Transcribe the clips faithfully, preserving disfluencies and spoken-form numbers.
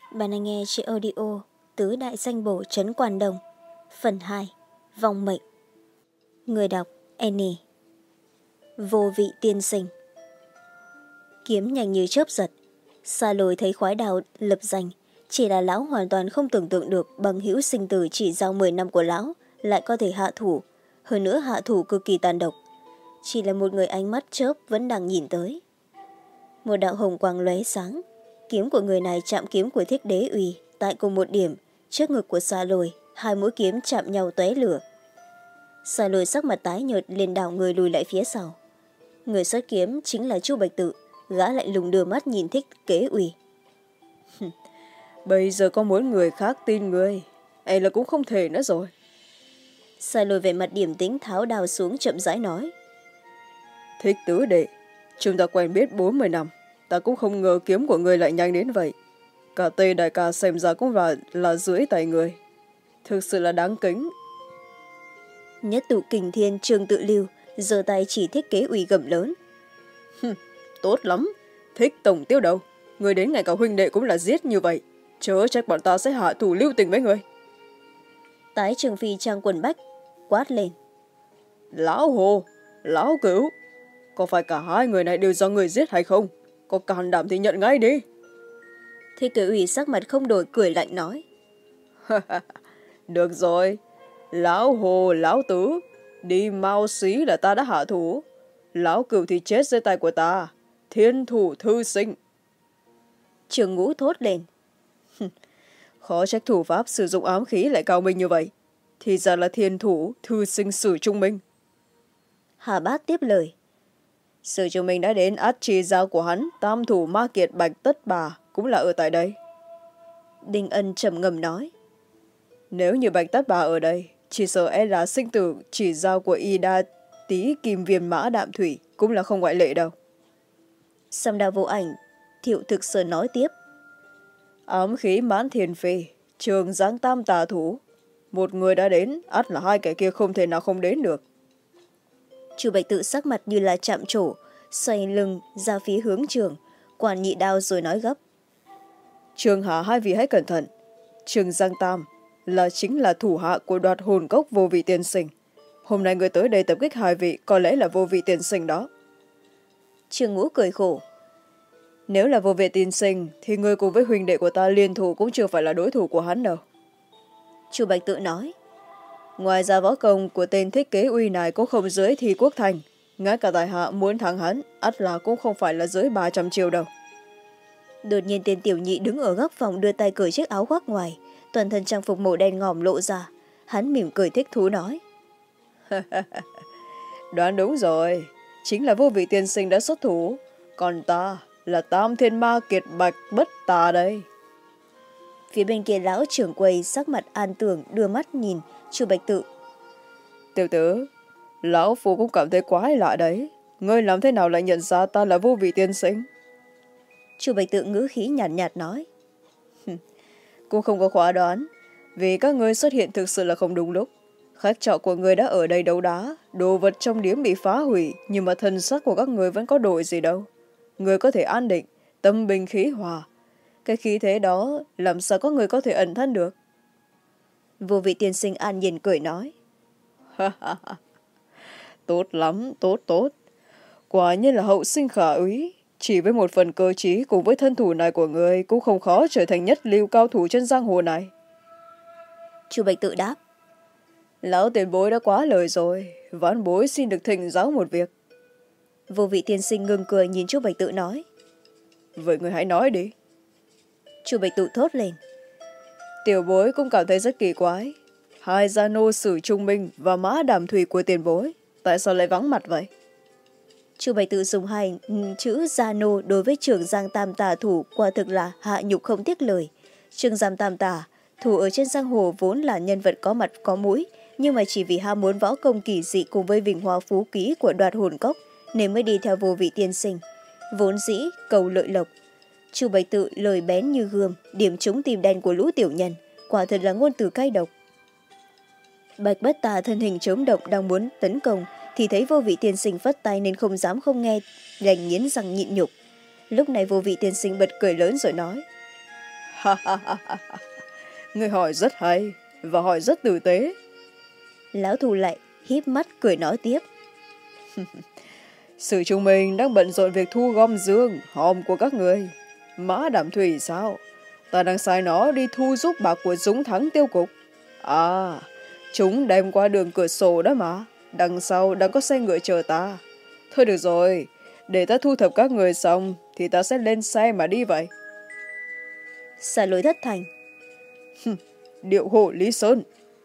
Bạn đang nghe trên audio Tứ Đại Danh Bổ Trấn Quan Đồng, phần hai, Vong Mệnh. Người đọc Annie. Vô vị tiên sinh. Kiếm nhanh như chớp giật, xa lồi thấy khoái đào lập danh. Chỉ là lão hoàn toàn không tưởng tượng được bằng hữu sinh tử chỉ giao mười năm của lão lại có thể hạ thủ, hơn nữa hạ thủ cực kỳ tàn độc. Chỉ là một người ánh mắt chớp vẫn đang nhìn tới. Một đạo hồng quang lóe sáng, kiếm của người này chạm kiếm của Thích Đế Uy tại cùng một điểm, trước ngực của Sa Lôi, hai mũi kiếm chạm nhau tóe lửa. Sa Lôi sắc mặt tái nhợt liền đảo người lùi lại phía sau. Người xuất kiếm chính là Chu Bạch Tự, gã lại lùng đưa mắt nhìn Thích Kế Uy. Bây giờ có muốn người khác tin người, ấy là cũng không thể nữa rồi. Sa Lôi về mặt điềm tĩnh tháo đao xuống chậm rãi nói. Thích tứ đệ, chúng ta quen biết bốn mươi năm, ta cũng không ngờ kiếm của người lại nhanh đến vậy. Cả Tây Đại Ca xem ra cũng là, là dưới tay người. Thực sự là đáng kính. Nhất tụ kình thiên Trương Tự Lưu giơ tay chỉ Thích Kế Uy gầm lớn. Tốt lắm, Thích tổng tiêu đầu, người đến ngày cả huynh đệ cũng là giết như vậy, chớ trách bọn ta sẽ hạ thủ lưu tình với người. Tái Trường Phi trang quần bách quát lên. Lão Hồ, Lão Cửu, có phải cả hai người này đều do người giết hay không? Có can đảm thì nhận ngay đi. Thích Kế Uy sắc mặt không đổi cười lạnh nói. Được rồi, Lão Hồ, Lão Tứ, đi mau xí là ta đã hạ thủ. Lão Cửu thì chết dưới tay của ta, thiên thủ thư sinh. Trường Ngũ thốt lên. Khó trách thủ pháp sử dụng ám khí lại cao minh như vậy. Thì ra là thiên thủ thư sinh Sử Trung Minh. Hà Bát tiếp lời. Sử Trung Minh đã đến, át chi giao của hắn, tam thủ ma kiệt Bạch Tất Bà cũng là ở tại đây. Đinh Ân trầm ngầm nói. Nếu như Bạch Tất Bà ở đây, chỉ sợ e là sinh tử chỉ giao của y đa tí kim viêm mã đạm thủy cũng là không ngoại lệ đâu. Song Đao Vô Ảnh Thiệu Thực Sơn nói tiếp. Ám khí Mãn Thiên Phi, Trường Giáng Tam tà thủ, một người đã đến, ắt là hai kẻ kia không thể nào không đến được. Chu Bạch Tự sắc mặt như là chạm trổ, xoay lưng ra phía hướng Trường, quản nhị đao rồi nói gấp. Trường hạ hai vị hãy cẩn thận. Trường Giang Tam là chính là thủ hạ của Đoạt Hồn Cốc Vô Vị Tiên Sinh. Hôm nay người tới đây tập kích hai vị có lẽ là Vô Vị Tiên Sinh đó. Trường Ngũ cười khổ. Nếu là Vô Vị Tiên Sinh thì người cùng với huynh đệ của ta liên thủ cũng chưa phải là đối thủ của hắn đâu. Chu Bạch Tự nói. Ngoài ra võ công của tên Thích Kế Uy này cũng không dưới Thi Quốc Thành. Ngay cả tại hạ muốn thắng hắn, ắt là cũng không phải là dưới ba trăm triệu đâu. Đột nhiên tên tiểu nhị đứng ở góc phòng đưa tay cởi chiếc áo khoác ngoài, toàn thân trang phục màu đen ngòm lộ ra. Hắn mỉm cười thích thú nói. Đoán đúng rồi, chính là Vô Vị Tiên Sinh đã xuất thủ, còn ta là Tam Thiên Ma Kiệt Bạch Bất Tà đây. Phía bên kia lão trưởng quầy sắc mặt an tưởng đưa mắt nhìn Chu Bạch Tự. Tiểu tử, lão phu cũng cảm thấy quái lạ đấy, ngươi làm thế nào lại nhận ra ta là Vô Vị Tiên Sinh? Chu Bạch Tự ngữ khí nhàn nhạt, nhạt nói. Cũng không có khóa đoán, vì các ngươi xuất hiện thực sự là không đúng lúc. Khách trọ của người đã ở đây đấu đá, đồ vật trong điếm bị phá hủy, nhưng mà thân sắc của các người vẫn có đổi gì đâu. Người có thể an định, tâm bình khí hòa. Cái khí thế đó làm sao có người có thể ẩn thân được? Vô Vị Tiên Sinh an nhiên cười nói. Tốt lắm, tốt tốt. Quả nhiên là hậu sinh khả úy. Chỉ với một phần cơ trí cùng với thân thủ này của người cũng không khó trở thành nhất lưu cao thủ trên giang hồ này. Chu Bạch Tự đáp. Lão tiền bối đã quá lời rồi, vãn bối xin được thỉnh giáo một việc. Vô Vị Tiên Sinh ngừng cười nhìn Chu Bạch Tự nói. Vậy người hãy nói đi. Chu Bạch Tự thốt lên. Tiểu bối cũng cảm thấy rất kỳ quái. Hai gia nô Sử Trung Minh và Mã Đàm Thủy của tiền bối, tại sao lại vắng mặt vậy? Chu Bạch Tự dùng hai chữ gia nô đối với Trường Giang Tam Tà thủ quả thực là hạ nhục không tiếc lời. Trường Giang Tam Tà thủ ở trên giang hồ vốn là nhân vật có mặt có mũi, nhưng mà chỉ vì ham muốn võ công kỳ dị cùng với vinh hoa phú quý của Đoạt Hồn Cốc nên mới đi theo Vô Vị Tiên Sinh, vốn dĩ cầu lợi lộc. Chu Bạch Tự lời bén như gươm, điểm trúng tim đen của lũ tiểu nhân, quả thật là ngôn từ cay độc. Bạch Bất Tà thân hình trống động đang muốn tấn công thì thấy Vô Vị Tiên Sinh phất tay nên không dám không nghe, đành nghiến răng nhịn nhục. Lúc này Vô Vị Tiên Sinh bật cười lớn rồi nói. Người hỏi rất hay và hỏi rất tử tế. Lão thu lại híp mắt cười nói tiếp. Sử chúng mình đang bận rộn việc thu gom dương, hòm của các người. Mã Đảm Thủy sao? Ta đang sai nó đi thu giúp bạc của Dũng Thắng tiêu cục. À, chúng đem qua đường cửa sổ đó mà. Đằng sau đang có xe ngựa chờ ta. Thôi được rồi, để ta thu thập các người xong thì ta sẽ lên xe mà đi vậy. Xà lối thất thành. Điệu hộ Lý Sơn.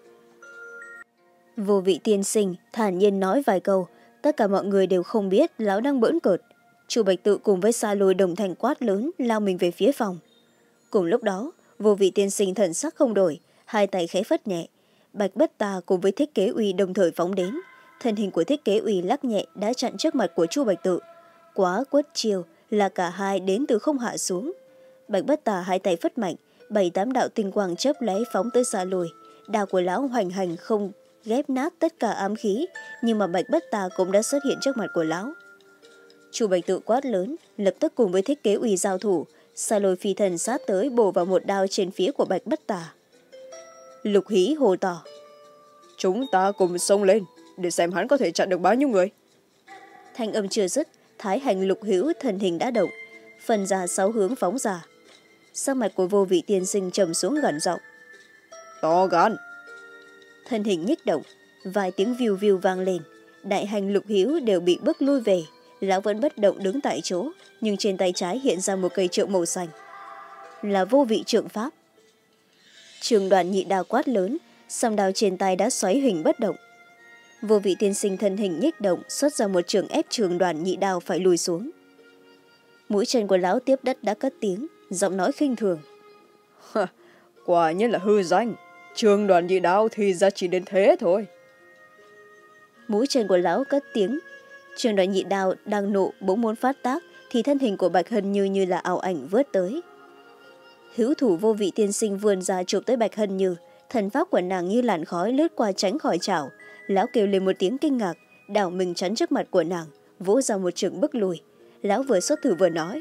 Vô vị tiên sinh thản nhiên nói vài câu. Tất cả mọi người đều không biết lão đang bỡn cợt. Chu Bạch Tự cùng với Sa Lôi đồng thanh quát lớn lao mình về phía phòng. Cùng lúc đó, vô vị tiên sinh thần sắc không đổi, hai tay khẽ phất nhẹ. Bạch Bất Tà cùng với Thích Kế Uy đồng thời phóng đến. Thân hình của Thích Kế Uy lắc nhẹ đã chặn trước mặt của Chu Bạch Tự. Quá quất chiều là cả hai đến từ không hạ xuống. Bạch Bất Tà hai tay phất mạnh, bảy tám đạo tinh quang chớp lóe phóng tới Sa Lôi. Đao của lão hoành hành không ghép nát tất cả ám khí, nhưng mà Bạch Bất Tà cũng đã xuất hiện trước mặt của lão. Chu Bạch Tự quát lớn, lập tức cùng với Thích Kế Uy giao thủ. Sa Lôi phi thần sát tới bổ vào một đao trên phía của Bạch Bất Tà. Lục Hí hồ tỏ. Chúng ta cùng xông lên, để xem hắn có thể chặn được bao nhiêu người. Thanh âm chưa dứt, thái hành Lục Hữu thần hình đã động, phần ra sáu hướng phóng ra. Sắc mặt của vô vị tiên sinh trầm xuống gần giọng. To gan. Thân hình nhích động, vài tiếng viu viu vang lên. Đại hành Lục Hữu đều bị bước lui về. Lão vẫn bất động đứng tại chỗ, nhưng trên tay trái hiện ra một cây trượng màu xanh. Là vô vị trượng pháp. Trường Đoàn Nhị Đao quát lớn, song đao trên tay đã xoáy hình bất động. Vô vị tiên sinh thân hình nhích động, xuất ra một trường ép Trường Đoàn Nhị Đao phải lùi xuống. Mũi chân của lão tiếp đất đã cất tiếng, giọng nói khinh thường. Quả nhiên là hư danh, Trường Đoàn Nhị Đao thì ra chỉ đến thế thôi. Mũi chân của lão cất tiếng, Trường Đoàn Nhị Đao đang nộ bỗng muốn phát tác, thì thân hình của Bạch Hân Như như là ảo ảnh vớt tới. Hữu thủ vô vị tiên sinh vươn ra chụp tới Bạch Hân Như, thần pháp của nàng như làn khói lướt qua tránh khỏi chảo. Lão kêu lên một tiếng kinh ngạc, đảo mình chắn trước mặt của nàng, vỗ ra một trường bức lùi. Lão vừa xuất thử vừa nói.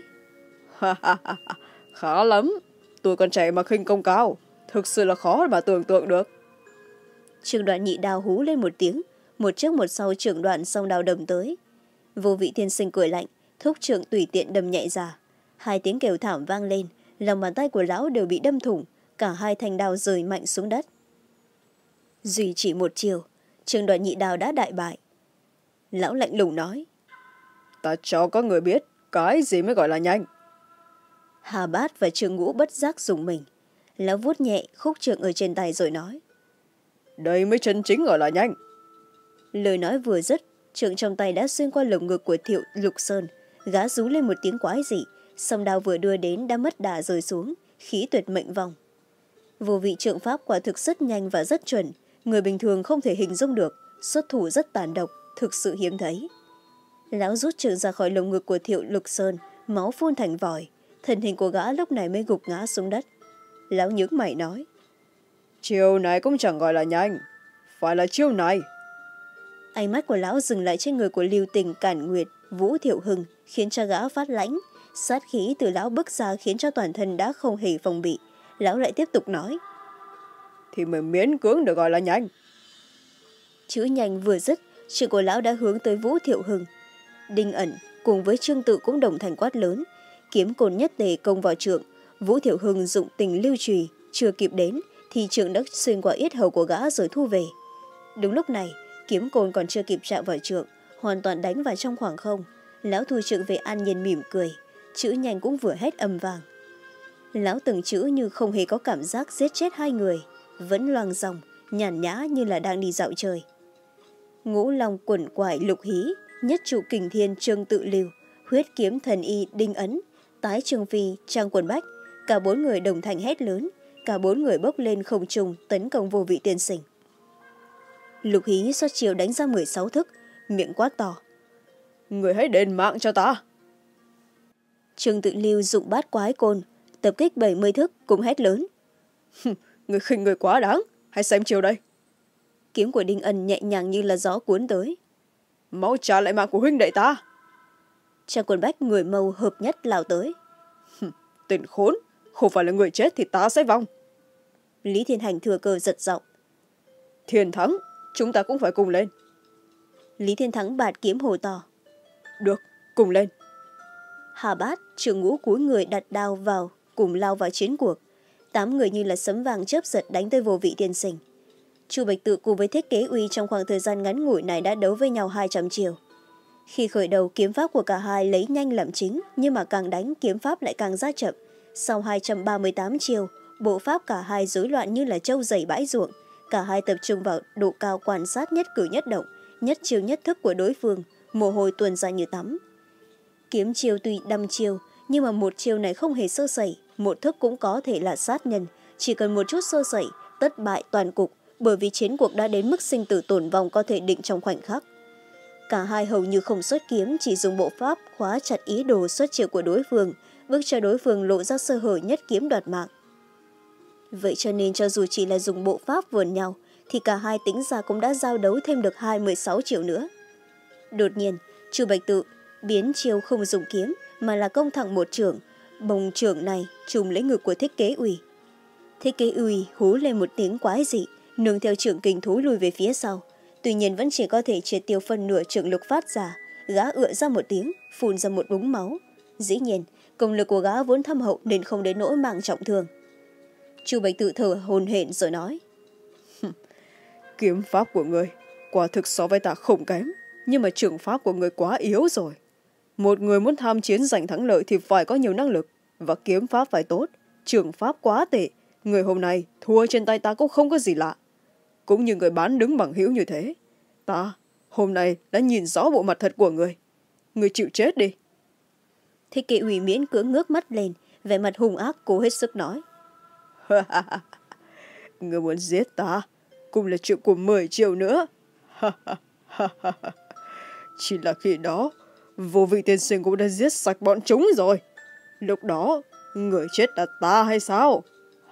Khá lắm, tôi còn trẻ mà khinh công cao, thực sự là khó mà tưởng tượng được. Trường Đoạn Nhị Đao hú lên một tiếng, một trước một sau trưởng đoạn song đao đâm tới. Vô vị tiên sinh cười lạnh, thúc trượng tùy tiện đâm nhạy ra. Hai tiếng kêu thảm vang lên, lòng bàn tay của lão đều bị đâm thủng, cả hai thanh đao rơi mạnh xuống đất. Duy chỉ một chiều, Trường Đoạn Nhị Đao đã đại bại. Lão lạnh lùng nói. Ta cho các người biết, cái gì mới gọi là nhanh. Hà Bát và Trương Ngũ bất giác dùng mình. Lão vuốt nhẹ khúc trượng ở trên tay rồi nói. Đây mới chân chính gọi là nhanh. Lời nói vừa dứt, trượng trong tay đã xuyên qua lồng ngực của Thiệu Lục Sơn. Gã rú lên một tiếng quái dị, song đao vừa đưa đến đã mất đà rơi xuống, khí tuyệt mệnh vong. Vô vị trượng pháp quả thực rất nhanh và rất chuẩn, người bình thường không thể hình dung được, xuất thủ rất tàn độc, thực sự hiếm thấy. Lão rút trượng ra khỏi lồng ngực của Thiệu Lục Sơn, máu phun thành vòi, thân hình của gã lúc này mới gục ngã xuống đất. Lão nhướng mày nói. Chiêu này cũng chẳng gọi là nhanh, phải là chiêu này. Ánh mắt của lão dừng lại trên người của Lưu Tình, Cản Nguyệt, Vũ Thiệu Hưng, khiến cho gã phát lãnh. Sát khí từ lão bức ra khiến cho toàn thân đã không hề phòng bị. Lão lại tiếp tục nói. Thì mới miễn cưỡng được gọi là nhanh. Chữ nhanh vừa dứt, trượng của lão đã hướng tới Vũ Thiệu Hưng. Đinh Ẩn cùng với Trương Tự cũng đồng thành quát lớn. Kiếm côn nhất tề công vào trượng. Vũ Thiệu Hưng dụng tình lưu trùy, chưa kịp đến thì trượng đã xuyên qua yết hầu của gã rồi thu về. Đúng lúc này, kiếm côn còn chưa kịp chạm vào trượng, hoàn toàn đánh vào trong khoảng không. Lão thu trượng về an nhiên mỉm cười, chữ nhanh cũng vừa hét âm vàng. Lão từng chữ như không hề có cảm giác giết chết hai người, vẫn loang dòng, nhàn nhã như là đang đi dạo chơi. Ngũ Long quẩn quải Lục Hí, nhất trụ kình thiên Trương Tự Lưu, huyết kiếm thần y Đinh Ấn, tái Trương Phi Trang Quần Bách, cả bốn người đồng thanh hét lớn, cả bốn người bốc lên không trung tấn công vô vị tiên sinh. Lục Hí xuất chiều đánh ra mười sáu thức, miệng quát to. Người hãy đền mạng cho ta. Trương Tự Lưu dụng bát quái côn, tập kích bảy mươi thức cũng hét lớn. Người khinh người quá đáng, hãy xem chiều đây. Kiếm của Đinh Ân nhẹ nhàng như là gió cuốn tới. Mau trả lại mạng của huynh đệ ta. Trang Quần Bách người mâu hợp nhất lao tới. Tên khốn, không phải là người chết thì ta sẽ vong. Lý Thiên Hành thừa cơ giật giọng. Thiên Thắng, chúng ta cũng phải cùng lên. Lý Thiên Thắng bạt kiếm hồ to. Được, cùng lên. Hà Bát, Trường Ngũ cúi người đặt đao vào, cùng lao vào chiến cuộc. Tám người như là sấm vàng chớp giật đánh tới Vô Vị tiên sinh. Chu Bạch Tự cùng với Thiết Kế Uy trong khoảng thời gian ngắn ngủi này đã đấu với nhau hai trăm chiều. Khi khởi đầu, kiếm pháp của cả hai lấy nhanh làm chính, nhưng mà càng đánh kiếm pháp lại càng ra chậm. Sau hai trăm ba mươi tám chiều, bộ pháp cả hai rối loạn như là trâu dày bãi ruộng. Cả hai tập trung vào độ cao quan sát nhất cử nhất động, nhất chiêu nhất thức của đối phương, mồ hôi tuôn ra như tắm. Kiếm chiêu tuy đăm chiêu, nhưng mà một chiêu này không hề sơ sẩy, một thức cũng có thể là sát nhân. Chỉ cần một chút sơ sẩy, tất bại toàn cục, bởi vì chiến cuộc đã đến mức sinh tử tổn vong có thể định trong khoảnh khắc. Cả hai hầu như không xuất kiếm, chỉ dùng bộ pháp khóa chặt ý đồ xuất chiêu của đối phương, bước cho đối phương lộ ra sơ hở nhất kiếm đoạt mạng. Vậy cho nên cho dù chỉ là dùng bộ pháp vườn nhau, thì cả hai tính ra cũng đã giao đấu thêm được hai mươi sáu triệu nữa. Đột nhiên, Chu Bạch Tự biến chiêu không dùng kiếm, mà là công thẳng một chưởng. Bồng chưởng này trùm lấy ngực của Thiết Kế Uy. Thiết Kế Uy hú lên một tiếng quái dị, nương theo chưởng kình thú lùi về phía sau. Tuy nhiên vẫn chỉ có thể triệt tiêu phân nửa chưởng lực phát ra. Gã ựa ra một tiếng, phun ra một búng máu. Dĩ nhiên, công lực của gã vốn thâm hậu nên không đến nỗi mang trọng thương. Chu Bạch Tự thở hồn hển rồi nói. Kiếm pháp của người quả thực so với ta không kém, nhưng mà trường pháp của người quá yếu rồi. Một người muốn tham chiến giành thắng lợi thì phải có nhiều năng lực, và kiếm pháp phải tốt. Trường pháp quá tệ, người hôm nay thua trên tay ta cũng không có gì lạ. Cũng như người bán đứng bằng hữu như thế, ta hôm nay đã nhìn rõ bộ mặt thật của người. Người chịu chết đi. Thiết Kế Uy miễn cưỡng ngước mắt lên, vẻ mặt hung ác cố hết sức nói. Người muốn giết ta cũng là chuyện của mười triệu nữa. Chỉ là khi đó Vô Vị tiên sinh cũng đã giết sạch bọn chúng rồi. Lúc đó người chết là ta hay sao?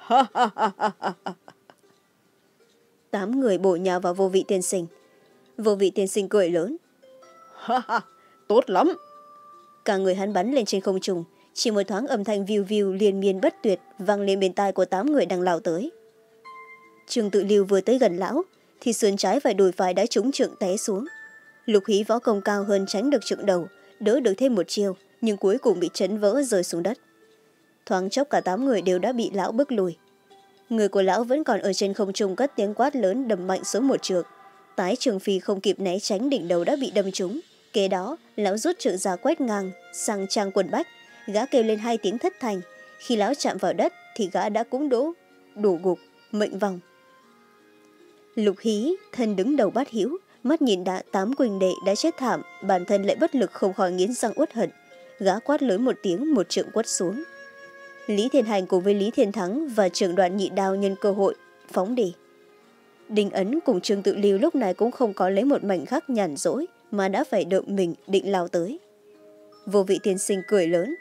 Tám người bổ nhào vào Vô Vị tiên sinh. Vô Vị tiên sinh cười lớn. Tốt lắm. Cả người hắn bắn lên trên không trung, chỉ một thoáng âm thanh viu viu liên miên bất tuyệt vang lên bên tai của tám người đang lao tới. Trương Tự Lưu vừa tới gần lão thì sườn trái và đùi phải đã trúng trượng té xuống. Lục Hí võ công cao hơn tránh được trượng đầu, đỡ được thêm một chiêu, nhưng cuối cùng bị chấn vỡ rơi xuống đất. Thoáng chốc cả tám người đều đã bị lão bức lùi. Người của lão vẫn còn ở trên không trung cất tiếng quát lớn đầm mạnh xuống một trượng. Tái Trường Phi không kịp né tránh, đỉnh đầu đã bị đâm trúng. Kế đó lão rút trượng ra quét ngang sang trang quần bách. Gã kêu lên hai tiếng thất thành. Khi lão chạm vào đất thì gã đã cũng đổ đổ gục, mệnh vong. Lục Hí thân đứng đầu bát hữu, mắt nhìn đã tám quỳnh đệ đã chết thảm, bản thân lại bất lực không khỏi nghiến răng uất hận. Gã quát lớn một tiếng, một trượng quất xuống. Lý Thiên Hành cùng với Lý Thiên Thắng và trưởng đoàn Nhị Đao nhân cơ hội phóng đi. Đinh Ấn cùng Trương Tự Lưu lúc này cũng không có lấy một mảnh khắc nhàn rỗi, mà đã phải đợi mình định lao tới. Vô Vị tiên sinh cười lớn.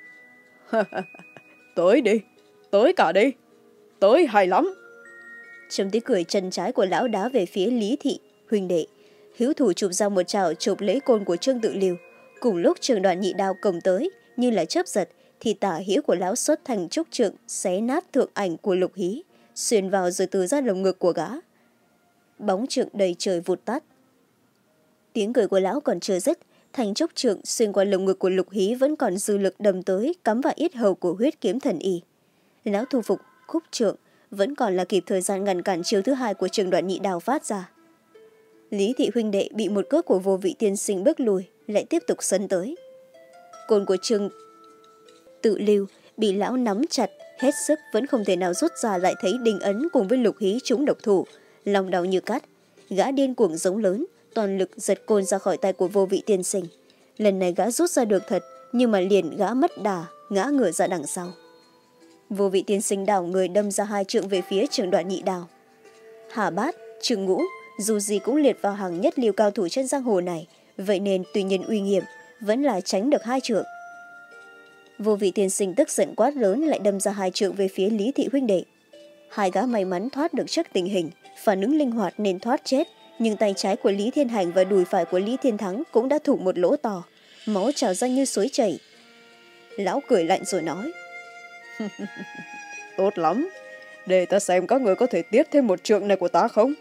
Tới đi, tới cả đi, tới hay lắm. Trong tiếng cười, chân trái của lão đá về phía Lý Thị huynh đệ. Hữu thủ chụp ra một chảo chụp lấy côn của Trương Tự Lưu. Cùng lúc trưởng đoàn Nhị Đao cầm tới như là chớp giật, thì tả hữu của lão xuất thành trúc trượng xé nát thượng ảnh của Lục Hí, xuyên vào rồi từ ra lồng ngực của gã. Bóng trượng đầy trời vụt tắt. Tiếng cười của lão còn chưa dứt, thành trúc trượng xuyên qua lồng ngực của Lục Hí vẫn còn dư lực đâm tới, cắm vào yết hầu của huyết kiếm thần y. Lão thu phục khúc trượng, vẫn còn là kịp thời gian ngăn cản chiêu thứ hai của trường đoàn Nhị Đao phát ra. Lý Thị huynh đệ bị một cước của Vô Vị tiên sinh bước lùi, lại tiếp tục sấn tới. Côn của Trương Tự Lưu bị lão nắm chặt hết sức, vẫn không thể nào rút ra, lại thấy Đinh Ấn cùng với Lục Hí trúng độc thủ, lòng đau như cắt. Gã điên cuồng giống lớn, toàn lực giật côn ra khỏi tay của Vô Vị tiên sinh. Lần này gã rút ra được thật, nhưng mà liền gã mất đà, ngã ngửa ra đằng sau. Vô Vị tiên sinh đảo người đâm ra hai trượng về phía trưởng đoàn Nhị Đao. Hà Bát, Trương Ngũ dù gì cũng liệt vào hàng nhất liều cao thủ trên giang hồ này, vậy nên tuy nhiên uy nghiêm vẫn là tránh được hai trượng. Vô Vị tiên sinh tức giận quát lớn, lại đâm ra hai trượng về phía Lý Thị huynh đệ. Hai gã may mắn thoát được trước tình hình, phản ứng linh hoạt nên thoát chết, nhưng tay trái của Lý Thiên Hành và đùi phải của Lý Thiên Thắng cũng đã thủng một lỗ to, máu trào ra như suối chảy. Lão cười lạnh rồi nói. Tốt lắm, để ta xem các người có thể tiếp thêm một trượng này của ta không.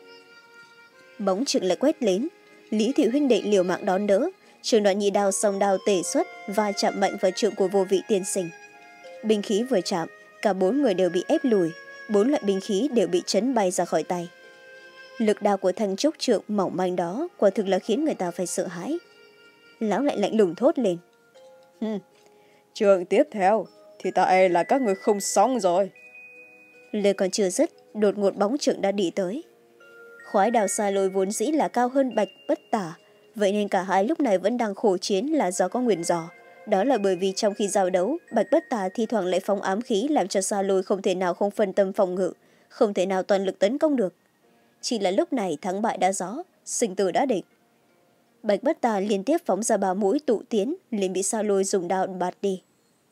Bóng trượng lại quét đến. Lý Thị huynh đệ liều mạng đón đỡ. Trường đoạn nhị đao song đao tể xuất và chạm mạnh vào trượng của vô vị tiên sinh. Binh khí vừa chạm, cả bốn người đều bị ép lùi. Bốn loại binh khí đều bị chấn bay ra khỏi tay. Lực đao của thanh trúc trượng mỏng manh đó quả thực là khiến người ta phải sợ hãi. Lão lại lạnh lùng thốt lên. Hừm, trượng tiếp theo thì ta e là các người không xong rồi. Lời còn chưa dứt, đột ngột bóng trượng đã đi tới. Khoái đào xa lôi vốn dĩ là cao hơn Bạch Bất Tả, vậy nên cả hai lúc này vẫn đang khổ chiến là do có nguyền rủa. Đó là bởi vì trong khi giao đấu, Bạch Bất Tả thi thoảng lại phóng ám khí làm cho xa lôi không thể nào không phân tâm phòng ngự, không thể nào toàn lực tấn công được. Chỉ là lúc này thắng bại đã rõ, sinh tử đã định. Bạch Bất Tả liên tiếp phóng ra ba mũi tụ tiến, liền bị xa lôi dùng đao bạt đi.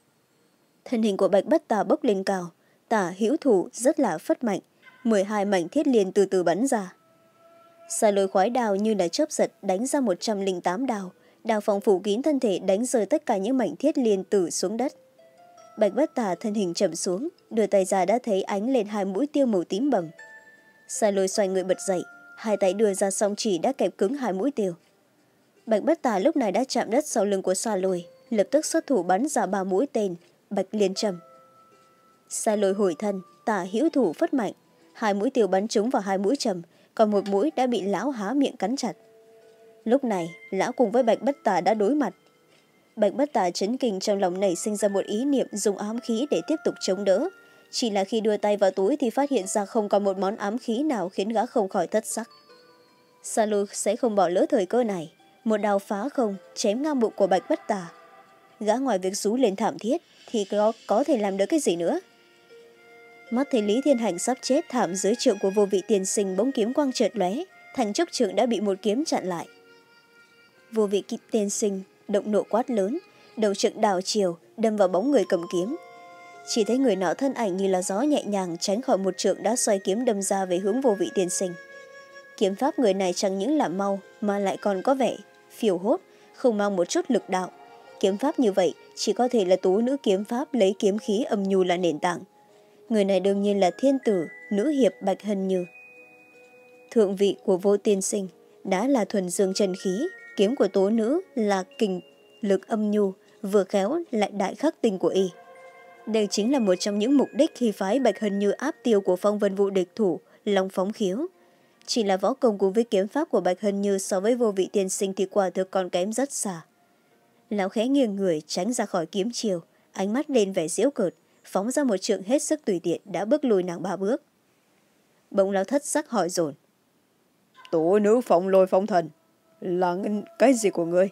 Thân hình của Bạch Bất Tả bốc lên cao, tả hữu thủ rất là phất mạnh, mười hai mảnh thiết liền từ từ bắn ra. Xa lôi khoái đào như là chớp giật đánh ra một trăm lẻ tám đào, đào phòng phủ kín thân thể đánh rơi tất cả những mảnh thiết liền tử xuống đất. Bạch Bất Tả thân hình chậm xuống, đưa tay ra đã thấy ánh lên hai mũi tiêu màu tím bầm. Xa lôi xoay người bật dậy, hai tay đưa ra song chỉ đã kẹp cứng hai mũi tiêu. Bạch Bất Tả lúc này đã chạm đất sau lưng của xa lôi, lập tức xuất thủ bắn ra ba mũi tên, bạch liên trầm. Xa lôi hồi thân, tả hữu thủ phất mạnh, hai mũi tiêu bắn trúng vào hai mũi trầm, còn một mũi đã bị lão há miệng cắn chặt. Lúc này, lão cùng với Bạch Bất Tả đã đối mặt. Bạch Bất Tả chấn kinh trong lòng nảy sinh ra một ý niệm dùng ám khí để tiếp tục chống đỡ. Chỉ là khi đưa tay vào túi thì phát hiện ra không còn một món ám khí nào khiến gã không khỏi thất sắc. Sa Lôi sẽ không bỏ lỡ thời cơ này, một đao phá không chém ngang bụng của Bạch Bất Tả. Gã ngoài việc rú lên thảm thiết thì có, có thể làm được cái gì nữa. Mắt thấy Lý Thiên Hành sắp chết thảm dưới trượng của vô vị tiền sinh, bỗng kiếm quang chợt lóe, thành trúc trượng đã bị một kiếm chặn lại. Vô vị tiên sinh động nộ quát lớn, đầu trượng đảo chiều đâm vào bóng người cầm kiếm. Chỉ thấy người nọ thân ảnh như là gió nhẹ nhàng tránh khỏi một trượng đã xoay kiếm đâm ra về hướng vô vị tiên sinh. Kiếm pháp người này chẳng những là mau mà lại còn có vẻ phiêu hốt, không mang một chút lực đạo. Kiếm pháp như vậy chỉ có thể là tú nữ kiếm pháp lấy kiếm khí âm nhu là nền tảng. Người này đương nhiên là thiên tử, nữ hiệp Bạch Hân Như. Thượng vị của vô tiên sinh đã là thuần dương chân khí, kiếm của tố nữ là kình lực âm nhu, vừa khéo lại đại khắc tinh của y. Đây chính là một trong những mục đích khi phái Bạch Hân Như áp tiêu của phong vân vụ địch thủ, Long Phóng Khiếu. Chỉ là võ công cùng với kiếm pháp của Bạch Hân Như so với vô vị tiên sinh thì quả thực còn kém rất xa. Lão khẽ nghiêng người tránh ra khỏi kiếm chiều, ánh mắt lên vẻ giễu cợt, phóng ra một trượng hết sức tùy tiện đã bước lùi nàng ba bước. Bỗng lão thất sắc hỏi dồn: Tố nữ phong lôi phong thần là cái gì của ngươi?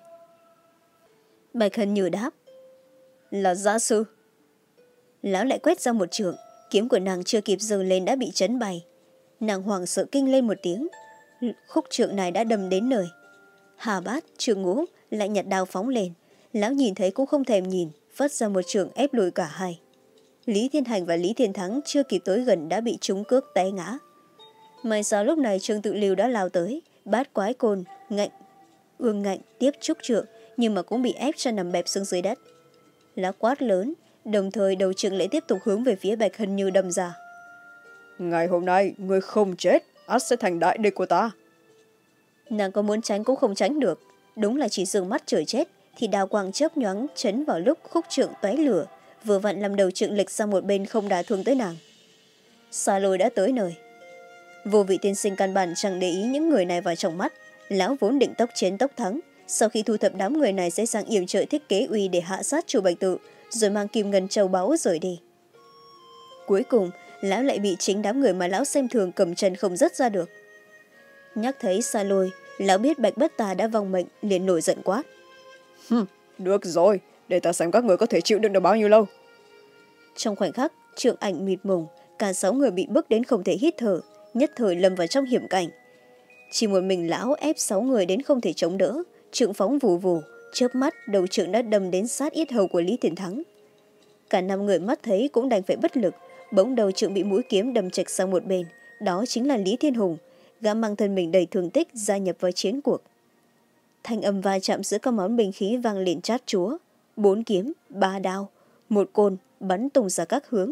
Bạch Hân Như đáp: Là gia sư. Lão lại quét ra một trượng, kiếm của nàng chưa kịp giơ lên đã bị chấn bay. Nàng hoảng sợ kinh lên một tiếng, khúc trượng này đã đâm đến nơi. Hà Bát, Trương Ngũ lại nhặt đao phóng lên, lão nhìn thấy cũng không thèm nhìn, vất ra một trượng ép lùi cả hai. Lý Thiên Hành và Lý Thiên Thắng chưa kịp tới gần đã bị trúng cước té ngã. May sao lúc này Trương Tự Lưu đã lao tới, bát quái côn ngạnh ương ngạnh tiếp trúc trượng, nhưng mà cũng bị ép cho nằm bẹp xuống dưới đất. Lão quát lớn, đồng thời đầu trượng lại tiếp tục hướng về phía Bạch Hân Như đâm ra. Ngày hôm nay người không chết, ắt sẽ thành đại địch của ta. Nàng có muốn tránh cũng không tránh được, đúng là chỉ dường mắt trời chết thì đào quang chớp nhoáng chấn vào lúc khúc trượng tóe lửa, vừa vặn làm đầu trượng lịch sang một bên không đả thương tới nàng. Xa Lôi đã tới nơi. Vô vị tiên sinh căn bản chẳng để ý những người này vào trong mắt. Lão vốn định tốc chiến tốc thắng, sau khi thu thập đám người này sẽ sang yểm trợ thiết kế uy để hạ sát chủ Bạch Tự, rồi mang kim ngân châu báu rời đi. Cuối cùng lão lại bị chính đám người mà lão xem thường cầm chân không dứt ra được. Nhắc thấy Xa Lôi, lão biết Bạch Bất Tà đã vong mệnh, liền nổi giận quát: Hừm, được rồi, để ta xem các người có thể chịu đựng được bao nhiêu lâu. Trong khoảnh khắc trượng ảnh mịt mùng, cả sáu người bị bức đến không thể hít thở, nhất thời lâm vào trong hiểm cảnh. Chỉ một mình lão ép sáu người đến không thể chống đỡ, trượng phóng vù vù, chớp mắt đầu trượng đã đâm đến sát yết hầu của Lý Thiên Thắng. Cả năm người mắt thấy cũng đành phải bất lực, bỗng đầu trượng bị mũi kiếm đâm chệch sang một bên, đó chính là Lý Thiên Hùng. Gã mang thân mình đầy thương tích gia nhập vào chiến cuộc. Thanh âm va chạm giữa các món binh khí vang lên chát chúa, bốn kiếm, ba đao, một côn bắn tung ra các hướng,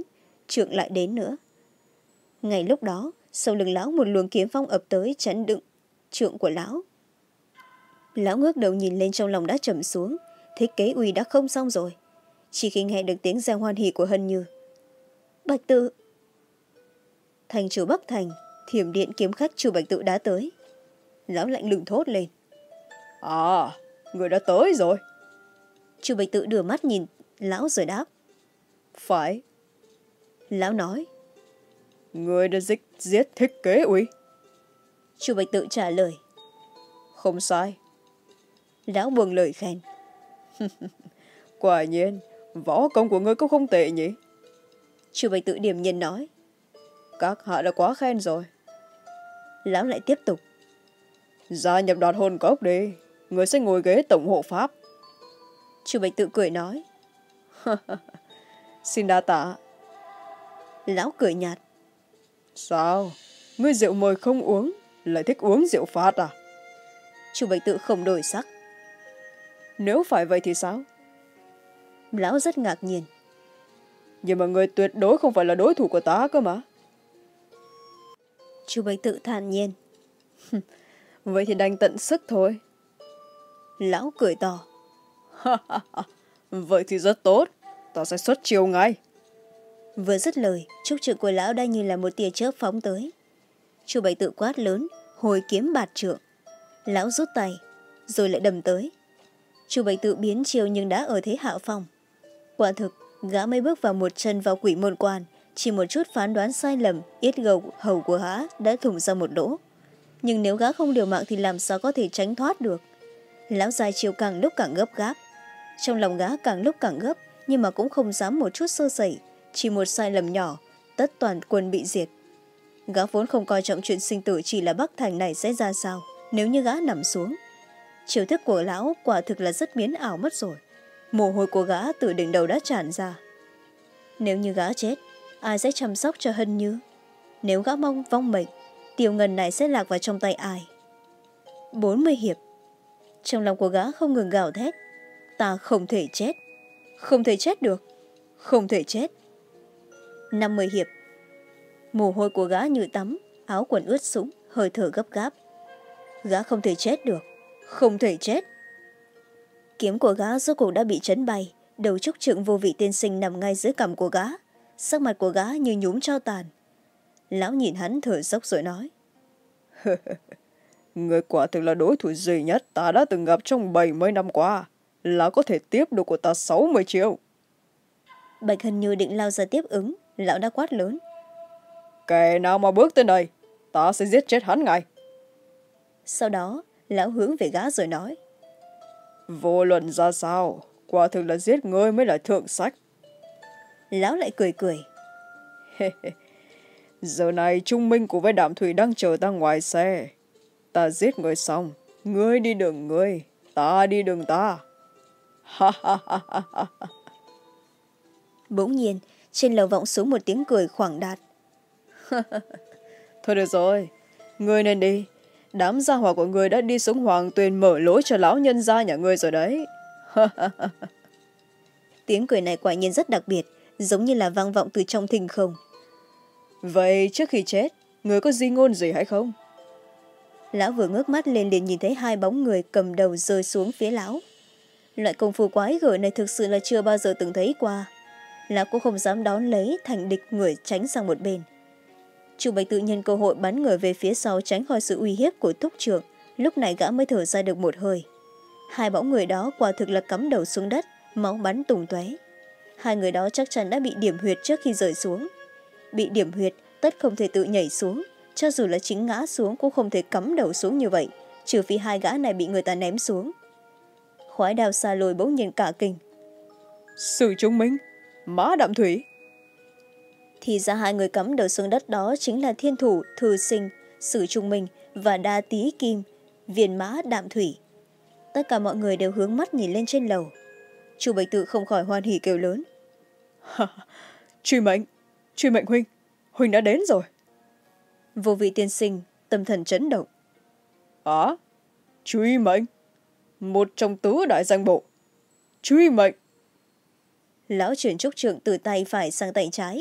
trượng lại đến nữa. Ngay lúc đó, sau lưng lão một luồng kiếm phong ập tới chắn đựng trượng của lão. Lão ngước đầu nhìn lên, trong lòng đã trầm xuống, thế kế uy đã không xong rồi. Chỉ khi nghe được tiếng reo hoan hỉ của Hân Như. Bạch Tự! Thành chủ Bắc Thành, Thiểm Điện kiếm khách Chu Bạch Tự đã tới. Lão lạnh lùng thốt lên. À, người đã tới rồi. Chu Bạch Tự đưa mắt nhìn lão rồi đáp. Phải. Lão nói. Người đã giết, giết thích kế uy. Chu Bạch Tự trả lời. Không sai. Lão buông lời khen. Quả nhiên, võ công của ngươi cũng không tệ nhỉ. Chu Bạch Tự điềm nhiên nói. Các hạ đã quá khen rồi. Lão lại tiếp tục. Gia nhập đoạt hồn cốc đi, người sẽ ngồi ghế tổng hộ pháp. Chu Bạch Tự cười nói. Xin đa tạ. Lão cười nhạt. Sao? Ngươi rượu mời không uống, lại thích uống rượu phạt à? Chu Bạch Tự không đổi sắc. Nếu phải vậy thì sao? Lão rất ngạc nhiên. Nhưng mà người tuyệt đối không phải là đối thủ của ta cơ mà. Chu Bạch Tự thản nhiên. Vậy thì đành tận sức thôi. Lão cười to. Vậy thì rất tốt, ta sẽ xuất chiêu ngay. Vừa dứt lời, trúc trượng của lão đã như là một tia chớp phóng tới. Chu Bạch Tự quát lớn, hồi kiếm bạt trượng. Lão rút tay, rồi lại đầm tới. Chu Bạch Tự biến chiêu nhưng đã ở thế hạ phong. Quả thực, gã mới bước vào một chân vào quỷ môn quan, chỉ một chút phán đoán sai lầm, yết gầu hầu của gã đã thủng ra một lỗ. Nhưng nếu gã không liều mạng thì làm sao có thể tránh thoát được. Lão dài chiều càng lúc càng gấp gáp. Trong lòng gã càng lúc càng gấp, nhưng mà cũng không dám một chút sơ sẩy. Chỉ một sai lầm nhỏ, tất toàn quân bị diệt. Gã vốn không coi trọng chuyện sinh tử chỉ là Bắc Thành này sẽ ra sao nếu như gã nằm xuống. Chiêu thức của lão quả thực là rất biến ảo mất rồi. Mồ hôi của gã từ đỉnh đầu đã tràn ra. Nếu như gã chết, ai sẽ chăm sóc cho Hân Như? Nếu gã mong vong mệnh, Tiểu Ngân này sẽ lạc vào trong tay ai? bốn mươi hiệp. Trong lòng của gã không ngừng gào thét. Ta không thể chết. Không thể chết được. Không thể chết. năm mươi hiệp. Mồ hôi của gã như tắm, áo quần ướt sũng, hơi thở gấp gáp. Gã không thể chết được. Không thể chết. Kiếm của gã rốt cuộc đã bị chấn bay. Đầu trúc trượng vô vị tiên sinh nằm ngay dưới cằm của gã. Sắc mặt của gã như nhúm tro tàn. Lão nhìn hắn thở dốc rồi nói. Người quả thực là đối thủ duy nhất ta đã từng gặp trong bảy mươi năm qua. Là có thể tiếp được của ta sáu mươi chiêu. Bạch Hân Như định lao ra tiếp ứng. Lão đã quát lớn. Kẻ nào mà bước tới đây, ta sẽ giết chết hắn ngay. Sau đó, lão hướng về gã rồi nói. Vô luận ra sao, quả thực là giết ngươi mới là thượng sách. Lão lại cười cười. Giờ này Trung Minh cùng với Đạm Thủy đang chờ ta ngoài xe. Ta giết người xong, ngươi đi đường ngươi, ta đi đường ta. Bỗng nhiên, trên lầu vọng xuống một tiếng cười khoảng đạt. Thôi được rồi, ngươi nên đi. Đám gia hỏa của ngươi đã đi xuống Hoàng Tuyền mở lối cho lão nhân gia nhà ngươi rồi đấy. Tiếng cười này quả nhiên rất đặc biệt, giống như là vang vọng từ trong thinh không. Vậy trước khi chết, ngươi có di ngôn gì hay không? Lão vừa ngước mắt lên liền nhìn thấy hai bóng người cầm đầu rơi xuống phía lão. Loại công phu quái gở này thực sự là chưa bao giờ từng thấy qua. Lão cũng không dám đón lấy, thành địch người tránh sang một bên. Chu Bạch Tự nhân cơ hội bắn người về phía sau tránh khỏi sự uy hiếp của thúc trưởng. Lúc này gã mới thở ra được một hơi. Hai bóng người đó quả thực là cắm đầu xuống đất, máu bắn tùng tóe. Hai người đó chắc chắn đã bị điểm huyệt trước khi rơi xuống. Bị điểm huyệt, tất không thể tự nhảy xuống. Cho dù là chính ngã xuống cũng không thể cắm đầu xuống như vậy, trừ phi hai gã này bị người ta ném xuống. Khoái đao xa lôi bỗng nhiên cả kinh. Sử Trung Minh, Mã Đạm Thủy. Thì ra hai người cắm đầu xuống đất đó chính là thiên thủ Thư Sinh, Sử Trung Minh và Đa Tý Kim, Viên Mã Đạm Thủy. Tất cả mọi người đều hướng mắt nhìn lên trên lầu. Chu Bạch Tự không khỏi hoan hỉ kêu lớn. Truy mệnh, truy mệnh huynh, huynh đã đến rồi. Vô vị tiên sinh, tâm thần chấn động. À, truy mệnh, một trong tứ đại danh bộ. Truy mệnh. Lão chuyển trúc trượng từ tay phải sang tay trái,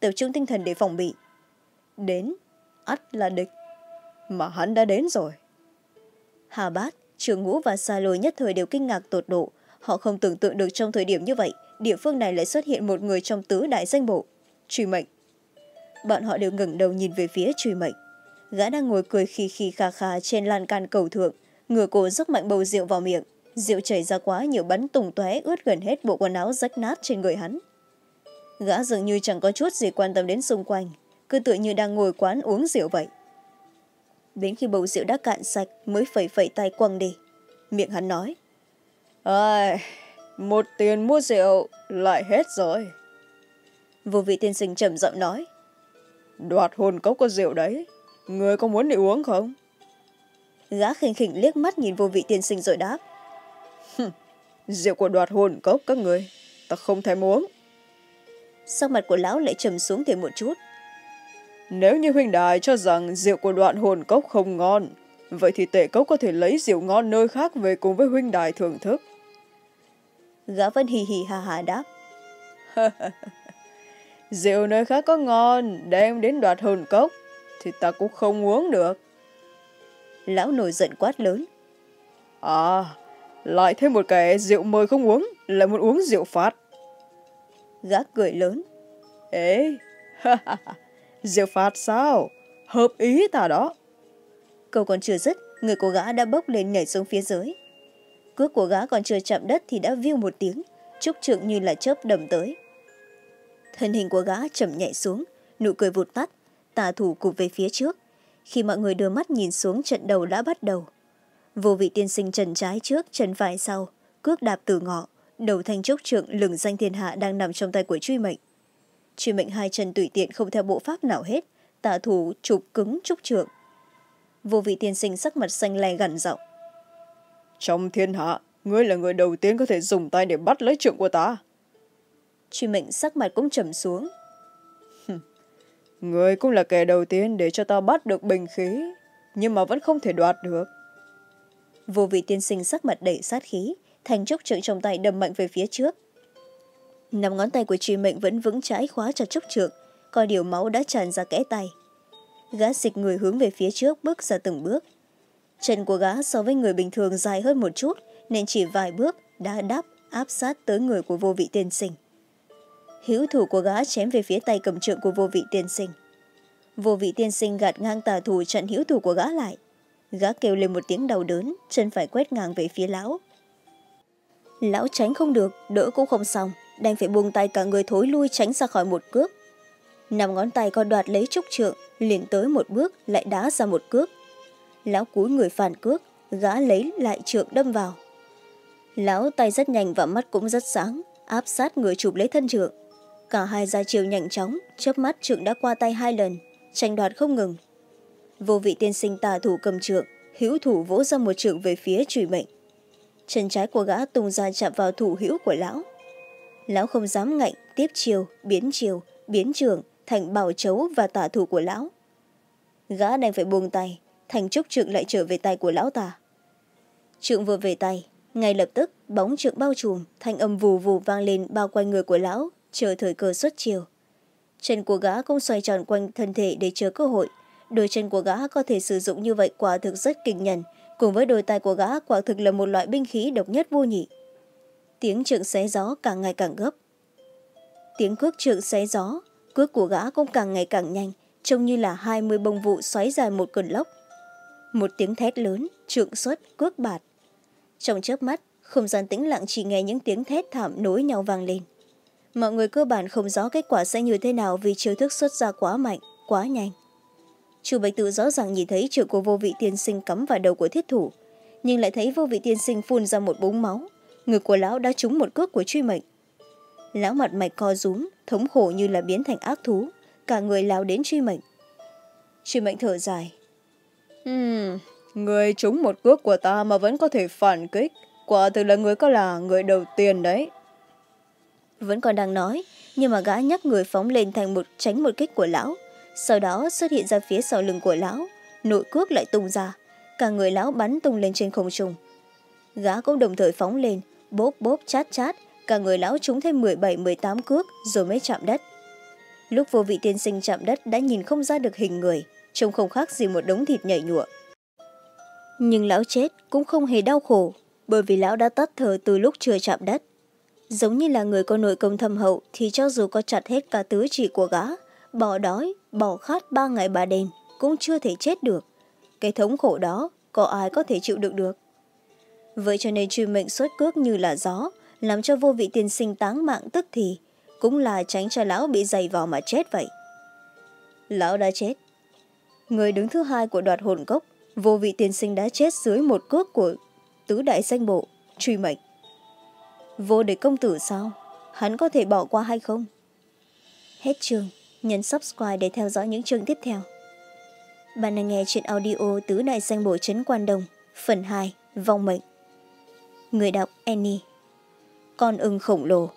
tập trung tinh thần để phòng bị. Đến, ắt là địch. Mà hắn đã đến rồi. Hà Bát, Trường Ngũ và Sa Lôi nhất thời đều kinh ngạc tột độ. Họ không tưởng tượng được trong thời điểm như vậy, địa phương này lại xuất hiện một người trong tứ đại danh bộ, Truy Mệnh. Bọn họ đều ngẩng đầu nhìn về phía Truy Mệnh. Gã đang ngồi cười khì khì khà khà trên lan can cầu thượng, ngửa cổ dốc mạnh bầu rượu vào miệng. Rượu chảy ra quá nhiều, bắn tung tóe ướt gần hết bộ quần áo rách nát trên người hắn. Gã dường như chẳng có chút gì quan tâm đến xung quanh, cứ tựa như đang ngồi quán uống rượu vậy. Đến khi bầu rượu đã cạn sạch mới phẩy phẩy tay quăng đi. Miệng hắn nói: Ôi, một tiền mua rượu lại hết rồi. Vô Vị tiên sinh trầm giọng nói: Đoạt hồn cốc có rượu đấy, người có muốn đi uống không? Gã khinh khỉnh liếc mắt nhìn Vô Vị tiên sinh rồi đáp: Rượu của đoạt hồn cốc các người, ta không thèm uống. Sắc mặt của lão lại trầm xuống thêm một chút. Nếu như huynh đài cho rằng rượu của đoạn hồn cốc không ngon, vậy thì tệ cốc có thể lấy rượu ngon nơi khác về cùng với huynh đài thưởng thức. Gã vẫn hì hì hà hà đáp: Rượu nơi khác có ngon, đem đến đoạt hồn cốc thì ta cũng không uống được. Lão nổi giận quát lớn: À, lại thêm một kẻ rượu mời không uống, lại muốn uống rượu phạt. Gã cười lớn: Ê, rượu phạt sao? Hợp ý ta đó. Câu còn chưa dứt, người của gã đã bốc lên nhảy xuống phía dưới. Cước của gã còn chưa chạm đất thì đã viu một tiếng, trúc trượng như là chớp đầm tới. Thân hình của gã chậm nhảy xuống, nụ cười vụt tắt, tà thủ cụp về phía trước. Khi mọi người đưa mắt nhìn xuống, trận đầu đã bắt đầu. Vô Vị tiên sinh chân trái trước, chân phải sau, cước đạp từ ngọ, đầu thanh trúc trượng lừng danh thiên hạ đang nằm trong tay của Truy Mệnh. Truy Mệnh hai chân tùy tiện không theo bộ pháp nào hết, tà thủ chụp cứng trúc trượng. Vô Vị tiên sinh sắc mặt xanh lè gằn giọng: Trong thiên hạ, ngươi là người đầu tiên có thể dùng tay để bắt lấy trượng của ta. Truy Mệnh sắc mặt cũng trầm xuống: Ngươi cũng là kẻ đầu tiên để cho ta bắt được bình khí, nhưng mà vẫn không thể đoạt được. Vô Vị tiên sinh sắc mặt đầy sát khí, thanh trúc trượng trong tay đâm mạnh về phía trước. Năm ngón tay của Truy Mệnh vẫn vững chãi khóa chặt trúc trượng, coi điều máu đã tràn ra kẽ tay. Gã dịch người hướng về phía trước, bước ra từng bước. Chân của gã so với người bình thường dài hơn một chút, nên chỉ vài bước đã đáp áp sát tới người của Vô Vị tiên sinh. Hữu thủ của gã chém về phía tay cầm trượng của Vô Vị tiên sinh. Vô Vị tiên sinh gạt ngang tà thủ chặn hữu thủ của gã lại. Gã kêu lên một tiếng đau đớn, chân phải quét ngang về phía lão. Lão tránh không được, đỡ cũng không xong, đành phải buông tay cả người thối lui tránh ra khỏi một cước. Năm ngón tay còn đoạt lấy trúc trượng, liền tới một bước lại đá ra một cước. Lão cúi người phản cước, gã lấy lại trượng đâm vào. Lão tay rất nhanh và mắt cũng rất sáng, áp sát người chụp lấy thân trượng. Cả hai ra chiều nhanh chóng, chớp mắt trượng đã qua tay hai lần, tranh đoạt không ngừng. Vô Vị tiên sinh tà thủ cầm trượng, hữu thủ vỗ ra một trượng về phía Truy Mệnh. Chân trái của gã tung ra chạm vào thủ hữu của lão. Lão không dám ngạnh, tiếp chiều, biến chiều, biến trường thành bảo chấu và tả thủ của lão. Gã đành phải buông tay, thành trúc trượng lại trở về tay của lão ta. Trượng vừa về tay, ngay lập tức bóng trượng bao trùm, thanh âm vù vù vang lên bao quanh người của lão, chờ thời cơ xuất chiều. Chân của gã cũng xoay tròn quanh thân thể để chờ cơ hội. Đôi chân của gã có thể sử dụng như vậy quả thực rất kinh nhân, cùng với đôi tay của gã quả thực là một loại binh khí độc nhất vô nhị. Tiếng trượng xé gió càng ngày càng gấp. Tiếng cước trượng xé gió, cước của gã cũng càng ngày càng nhanh, trông như là hai mươi bông vụ xoáy dài một cơn lốc. Một tiếng thét lớn, trượng xuất, cước bạt. Trong chớp mắt, không gian tĩnh lặng chỉ nghe những tiếng thét thảm nối nhau vang lên. Mọi người cơ bản không rõ kết quả sẽ như thế nào vì chiêu thức xuất ra quá mạnh, quá nhanh. Chu Bạch Tự rõ ràng nhìn thấy trượng của Vô Vị tiên sinh cắm vào đầu của thiết thủ, nhưng lại thấy Vô Vị tiên sinh phun ra một búng máu. Ngực của lão đã trúng một cước của Truy Mệnh. Lão mặt mạch co rúm, thống khổ như là biến thành ác thú, cả người lao đến Truy Mệnh. Truy Mệnh thở dài: Hmm, người trúng một cước của ta mà vẫn có thể phản kích, quả thực là người có là người đầu tiên đấy. Vẫn còn đang nói, nhưng mà gã nhắc người phóng lên thành một tránh một kích của lão, sau đó xuất hiện ra phía sau lưng của lão, nội cước lại tung ra, cả người lão bắn tung lên trên không trung. Gã cũng đồng thời phóng lên, bốp bốp chát chát, cả người lão trúng thêm mười bảy mười tám cước rồi mới chạm đất. Lúc vô vị tiên sinh chạm đất đã nhìn không ra được hình người, trông không khác gì một đống thịt nhảy nhụa. Nhưng lão chết cũng không hề đau khổ, bởi vì lão đã tắt thở từ lúc chưa chạm đất. Giống như là người có nội công thâm hậu thì cho dù có chặt hết cả tứ chỉ của gã, bỏ đói, bỏ khát ba ngày ba đêm, cũng chưa thể chết được. Cái thống khổ đó, có ai có thể chịu đựng được. Vậy cho nên truy mệnh xuất cước như là gió, làm cho vô vị tiên sinh táng mạng tức thì, cũng là tránh cho lão bị giày vào mà chết vậy. Lão đã chết. Người đứng thứ hai của đoạt hồn cốc, vô vị tiên sinh đã chết dưới một cước của tứ đại danh bộ, truy mệnh. Vô địch công tử sao? Hắn có thể bỏ qua hay không? Hết chương, nhấn subscribe để theo dõi những chương tiếp theo. Bạn đang nghe chuyện audio Tứ Đại Danh Bổ Trấn Quan Đồng, phần hai, Vong Mệnh. Người đọc Annie. Con ưng khổng lồ.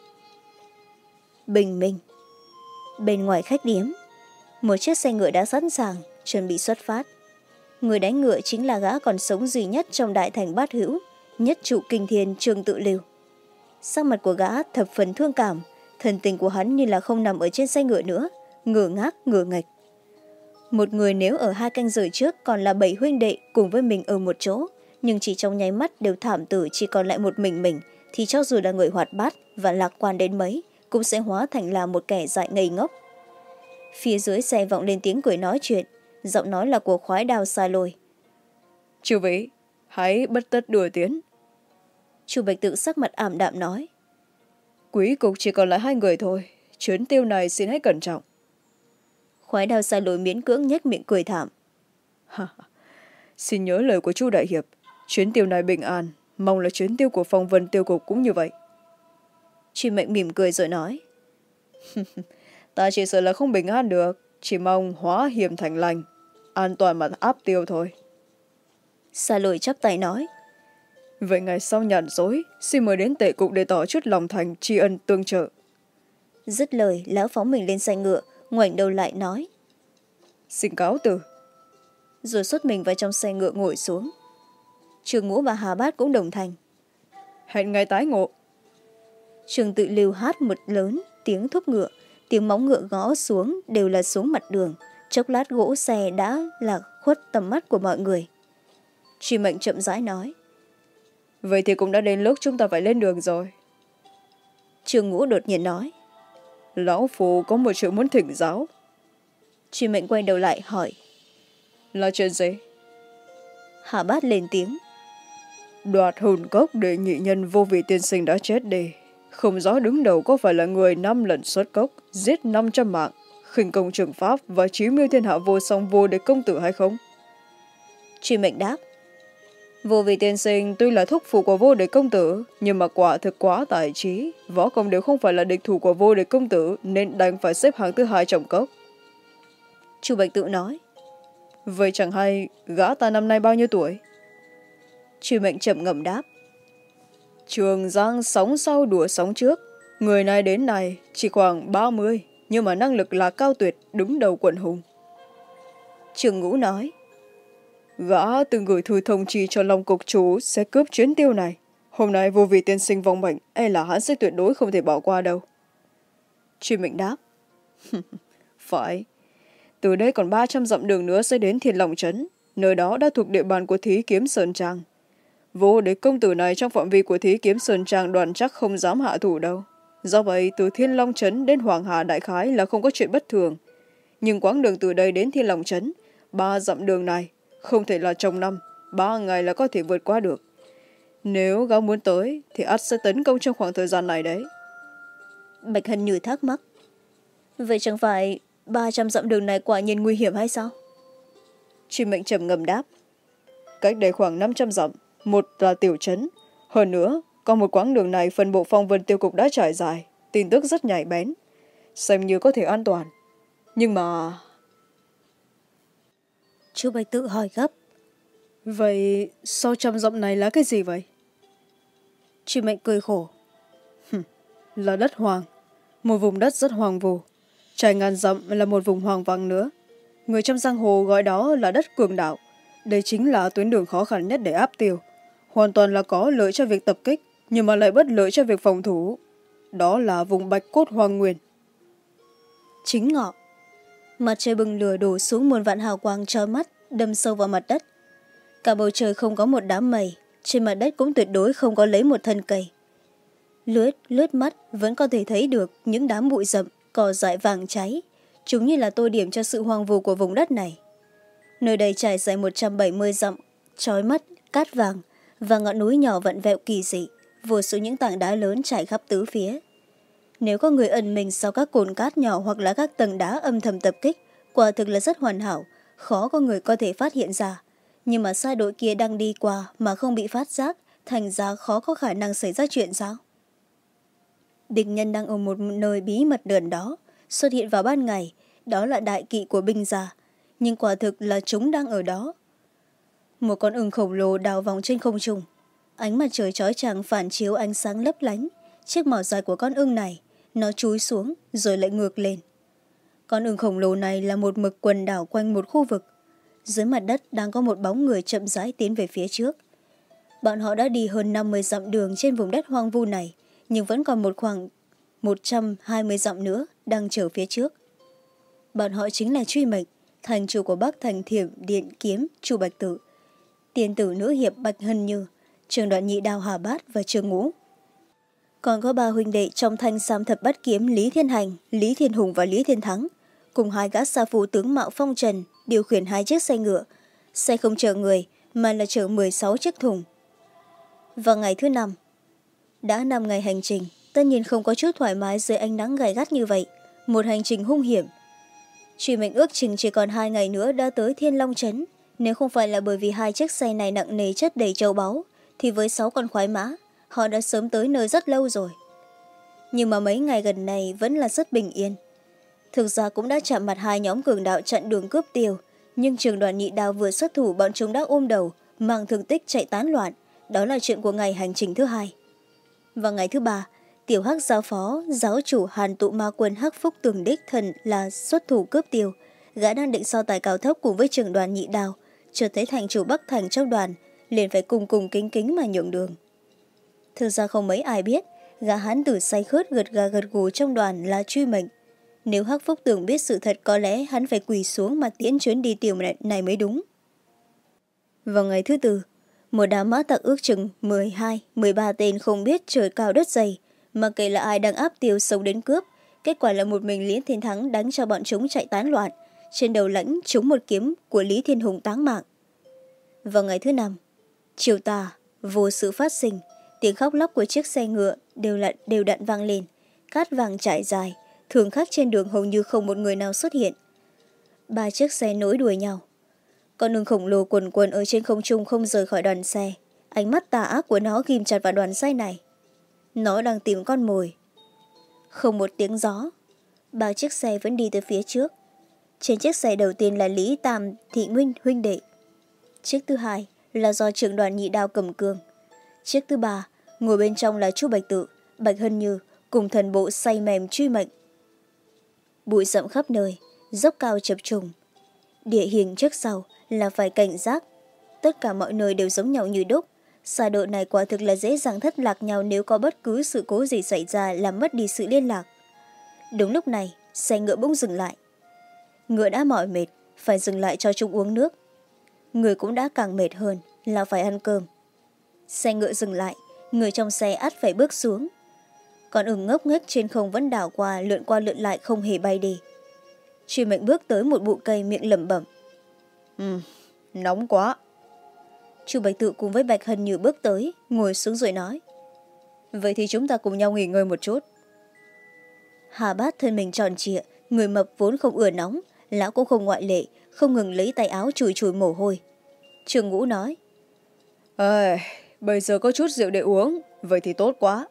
Bình minh. Bên ngoài khách điếm, một chiếc xe ngựa đã sẵn sàng, chuẩn bị xuất phát. Người đánh ngựa chính là gã còn sống duy nhất trong đại thành Bát Hữu, nhất trụ kinh thiên Trương Tự Lưu. Sắc mặt của gã thập phần thương cảm, thần tình của hắn như là không nằm ở trên xe ngựa nữa, ngửa ngác ngửa ngạch. Một người nếu ở hai canh giờ trước còn là bảy huynh đệ cùng với mình ở một chỗ, nhưng chỉ trong nháy mắt đều thảm tử chỉ còn lại một mình mình, thì cho dù là người hoạt bát và lạc quan đến mấy, cũng sẽ hóa thành là một kẻ dại ngây ngốc. Phía dưới xe vọng lên tiếng cười nói chuyện, giọng nói là của khoái đao xa lôi. Chư vị, hãy bất tất đùa tiến. Chu Bạch Tự sắc mặt ảm đạm nói. Quý cục chỉ còn lại hai người thôi, chuyến tiêu này xin hãy cẩn trọng. Khoái đao xa lôi miễn cưỡng nhếch miệng cười thảm. Xin nhớ lời của chu đại hiệp, chuyến tiêu này bình an, mong là chuyến tiêu của Phong Vân tiêu cục cũng như vậy. Truy mệnh mỉm cười rồi nói. Ta chỉ sợ là không bình an được, chỉ mong hóa hiểm thành lành, an toàn mà áp tiêu thôi. Xa lôi chắp tay nói. Vậy ngày sau nhàn rỗi, xin mời đến tể cục để tỏ chút lòng thành tri ân tương trợ. Dứt lời, lão phóng mình lên xe ngựa, ngoảnh đầu lại nói. Xin cáo từ. Rồi xuất mình vào trong xe ngựa ngồi xuống. Trương Ngũ và Hà Bát cũng đồng thành. Hẹn ngày tái ngộ. Trương Tự Lưu hát một lớn, tiếng thúc ngựa, tiếng móng ngựa gõ xuống đều là xuống mặt đường. Chốc lát gỗ xe đã lạc khuất tầm mắt của mọi người. Truy mệnh chậm rãi nói. Vậy thì cũng đã đến lúc chúng ta phải lên đường rồi. Trương Ngũ đột nhiên nói. Lão Phu có một chuyện muốn thỉnh giáo. Truy mệnh quay đầu lại hỏi. Là chuyện gì? Hà Bát lên tiếng. Đoạt hồn cốc đệ nhị nhân vô vị tiên sinh đã chết đi. Không rõ đứng đầu có phải là người năm lần xuất cốc, giết năm trăm mạng, khinh công trường pháp và chí mưu thiên hạ vô song vô địch công tử hay không? Truy mệnh đáp. Vô vị tiên sinh tuy là thúc phụ của vô địch công tử, nhưng mà quả thực quá tài trí, võ công đều không phải là địch thủ của vô địch công tử, nên đành phải xếp hạng thứ hai trong cốc. Chu Bạch Tự nói. Vậy chẳng hay gã ta năm nay bao nhiêu tuổi? Truy mệnh chậm ngầm đáp. Trường Giang sóng sau đùa sóng trước, người này đến này chỉ khoảng ba mươi, nhưng mà năng lực là cao tuyệt, đứng đầu quận hùng. Trường Ngũ nói. Gã từng gửi thư thông chi cho Long cục chủ sẽ cướp chuyến tiêu này. Hôm nay vô vị tiên sinh vong mệnh, e là hắn sẽ tuyệt đối không thể bỏ qua đâu. Truy mệnh đáp. Phải. Từ đây còn ba trăm dặm đường nữa sẽ đến Thiên Long Trấn, nơi đó đã thuộc địa bàn của Thí Kiếm Sơn Trang. Vô địch công tử này trong phạm vi của Thí Kiếm Sơn Trang đoàn chắc không dám hạ thủ đâu. Do vậy, từ Thiên Long Trấn đến Hoàng Hà Đại Khái là không có chuyện bất thường. Nhưng quãng đường từ đây đến Thiên Long Trấn, ba dặm đường này, không thể là trong năm, ba ngày là có thể vượt qua được. Nếu gã muốn tới, thì ắt sẽ tấn công trong khoảng thời gian này đấy. Bạch Hân Như thắc mắc. Vậy chẳng phải ba trăm dặm đường này quả nhiên nguy hiểm hay sao? Truy mệnh trầm ngầm đáp. Cách đây khoảng năm trăm dặm, một là tiểu trấn. Hơn nữa, còn một quãng đường này phần bộ Phong Vân tiêu cục đã trải dài, tin tức rất nhạy bén. Xem như có thể an toàn. Nhưng mà... Chú Bạch Tự hỏi gấp. Vậy sau trăm dặm này là cái gì vậy? Truy mệnh cười khổ. Là đất hoàng. Một vùng đất rất hoàng vu. Trải ngàn dặm là một vùng hoàng vắng nữa. Người trong giang hồ gọi đó là đất cường đạo. Đây chính là tuyến đường khó khăn nhất để áp tiêu. Hoàn toàn là có lợi cho việc tập kích, nhưng mà lại bất lợi cho việc phòng thủ. Đó là vùng Bạch Cốt Hoàng Nguyên. chính ngọ. Mặt trời bừng lửa đổ xuống muôn vạn hào quang trói mắt, đâm sâu vào mặt đất. Cả bầu trời không có một đám mây, trên mặt đất cũng tuyệt đối không có lấy một thân cây. Lướt, lướt mắt vẫn có thể thấy được những đám bụi rậm, cỏ dại vàng cháy. Chúng như là tô điểm cho sự hoang vu của vùng đất này. Nơi đây trải dài một trăm bảy mươi dặm, trói mắt, cát vàng và ngọn núi nhỏ vặn vẹo kỳ dị, vô số những tảng đá lớn trải khắp tứ phía. Nếu có người ẩn mình sau các cồn cát nhỏ hoặc là các tầng đá âm thầm tập kích, quả thực là rất hoàn hảo, khó có người có thể phát hiện ra. Nhưng mà sai đội kia đang đi qua mà không bị phát giác, thành ra khó có khả năng xảy ra chuyện sao? Địch nhân đang ở một nơi bí mật gần đó, xuất hiện vào ban ngày, đó là đại kỵ của binh gia, nhưng quả thực là chúng đang ở đó. Một con ưng khổng lồ đào vòng trên không trung, ánh mặt trời chói chang phản chiếu ánh sáng lấp lánh, chiếc mỏ dài của con ưng này, nó chúi xuống rồi lại ngược lên. Con ưng khổng lồ này là một mực quần đảo quanh một khu vực. Dưới mặt đất đang có một bóng người chậm rãi tiến về phía trước. Bọn họ đã đi hơn năm mươi dặm đường trên vùng đất hoang vu này, nhưng vẫn còn một khoảng một trăm hai mươi dặm nữa đang chờ phía trước. Bọn họ chính là Truy Mệnh, thành chủ của Bắc Thành Thiểm Điện Kiếm Chu Bạch Tự, tiền tử nữ hiệp Bạch Hân Như, Trường Đoạn Nhị Đao Hà Bát và Trường Ngũ. Còn có ba huynh đệ trong Thanh Sam Thập Bát Kiếm Lý Thiên Hành, Lý Thiên Hùng và Lý Thiên Thắng, cùng hai gã sa phu tướng mạo phong trần điều khiển hai chiếc xe ngựa. Xe không chở người mà là chở mười sáu chiếc thùng. Vào ngày thứ năm, đã năm ngày hành trình, tất nhiên không có chút thoải mái dưới ánh nắng gay gắt như vậy, một hành trình hung hiểm. Truy Mệnh ước chừng chỉ còn hai ngày nữa đã tới Thiên Long Trấn. Nếu không phải là bởi vì hai chiếc xe này nặng nề chất đầy châu báu, thì với sáu con khoái mã, họ đã sớm tới nơi rất lâu rồi. Nhưng mà mấy ngày gần này vẫn là rất bình yên. Thực ra cũng đã chạm mặt hai nhóm cường đạo chặn đường cướp tiêu, nhưng Trường Đoàn Nhị Đao vừa xuất thủ, bọn chúng đã ôm đầu, mang thương tích chạy tán loạn. Đó là chuyện của ngày hành trình thứ hai. Vào ngày thứ ba, Tiểu Hắc giáo phó, giáo chủ Hàn Tụ Ma Quân Hắc Phúc Tường đích thần là xuất thủ cướp tiêu. Gã đang định so tài cao thấp cùng với Trường Đoàn Nhị Đao, chợt thấy thành chủ Bắc Thành trong đoàn, liền phải cùng cùng kính kính mà nhượng đường. Thực ra không mấy ai biết, gã hán tử say khướt gật gà gật gù trong đoàn là Truy Mệnh. Nếu Hắc Phúc Tường biết sự thật, có lẽ hắn phải quỳ xuống mà tiễn chuyến đi tiểu này mới đúng. Vào ngày thứ tư, một đám mã tặc ước chừng mười hai, mười ba tên không biết trời cao đất dày, mà kể là ai đang áp tiêu sống đến cướp. Kết quả là một mình Lý Thiên Thắng đánh cho bọn chúng chạy tán loạn, trên đầu lãnh trúng một kiếm của Lý Thiên Hùng táng mạng. Vào ngày thứ năm, chiều tà, vô sự phát sinh, tiếng khóc lóc của chiếc xe ngựa đều là đều đặn vang lên, cát vàng trải dài, thường khách trên đường hầu như không một người nào xuất hiện. Ba chiếc xe nối đuôi nhau. Con ưng khổng lồ quần quần ở trên không trung không rời khỏi đoàn xe, ánh mắt tà ác của nó ghim chặt vào đoàn xe này. Nó đang tìm con mồi. Không một tiếng gió, ba chiếc xe vẫn đi tới phía trước. Trên chiếc xe đầu tiên là Lý Tam Thị Nguyên huynh đệ. Chiếc thứ hai là do Trưởng Đoàn Nhị Đao cầm cương. Chiếc thứ ba, ngồi bên trong là Chu Bạch Tự, Bạch Hân Như cùng thần bộ say mềm Truy Mệnh. Bụi rậm khắp nơi, dốc cao chập trùng. Địa hình trước sau là phải cảnh giác. Tất cả mọi nơi đều giống nhau như đúc. Xa độ này quả thực là dễ dàng thất lạc nhau nếu có bất cứ sự cố gì xảy ra làm mất đi sự liên lạc. Đúng lúc này, xe ngựa bỗng dừng lại. Ngựa đã mỏi mệt, phải dừng lại cho chúng uống nước. Người cũng đã càng mệt hơn là phải ăn cơm. Xe ngựa dừng lại, người trong xe ắt phải bước xuống. Còn ưng ngốc nghếch trên không vẫn đảo qua, lượn qua lượn lại không hề bay đi. Truy Mệnh bước tới một bụi cây miệng lẩm bẩm. Ừ, nóng quá. Chu Bạch Tự cùng với Bạch Hân Như bước tới, ngồi xuống rồi nói. Vậy thì chúng ta cùng nhau nghỉ ngơi một chút. Hà Bát thân mình tròn trịa, người mập vốn không ưa nóng, lão cũng không ngoại lệ, không ngừng lấy tay áo chùi chùi mồ hôi. Trường Ngũ nói. Ê, bây giờ có chút rượu để uống, vậy thì tốt quá.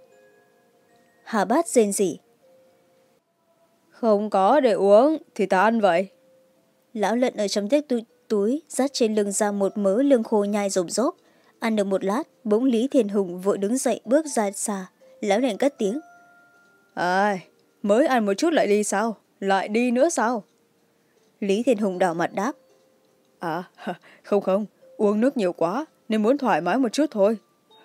Hà Bát rên rỉ. Không có để uống, thì ta ăn vậy. Lão lận ở trong chiếc túi, túi dắt trên lưng ra một mớ lương khô nhai rộp rốp. Ăn được một lát, bỗng Lý Thiên Hùng vội đứng dậy bước ra xa. Lão liền cất tiếng. À, mới ăn một chút lại đi sao? Lại đi nữa sao? Lý Thiên Hùng đỏ mặt đáp. À, không không, uống nước nhiều quá nên muốn thoải mái một chút thôi.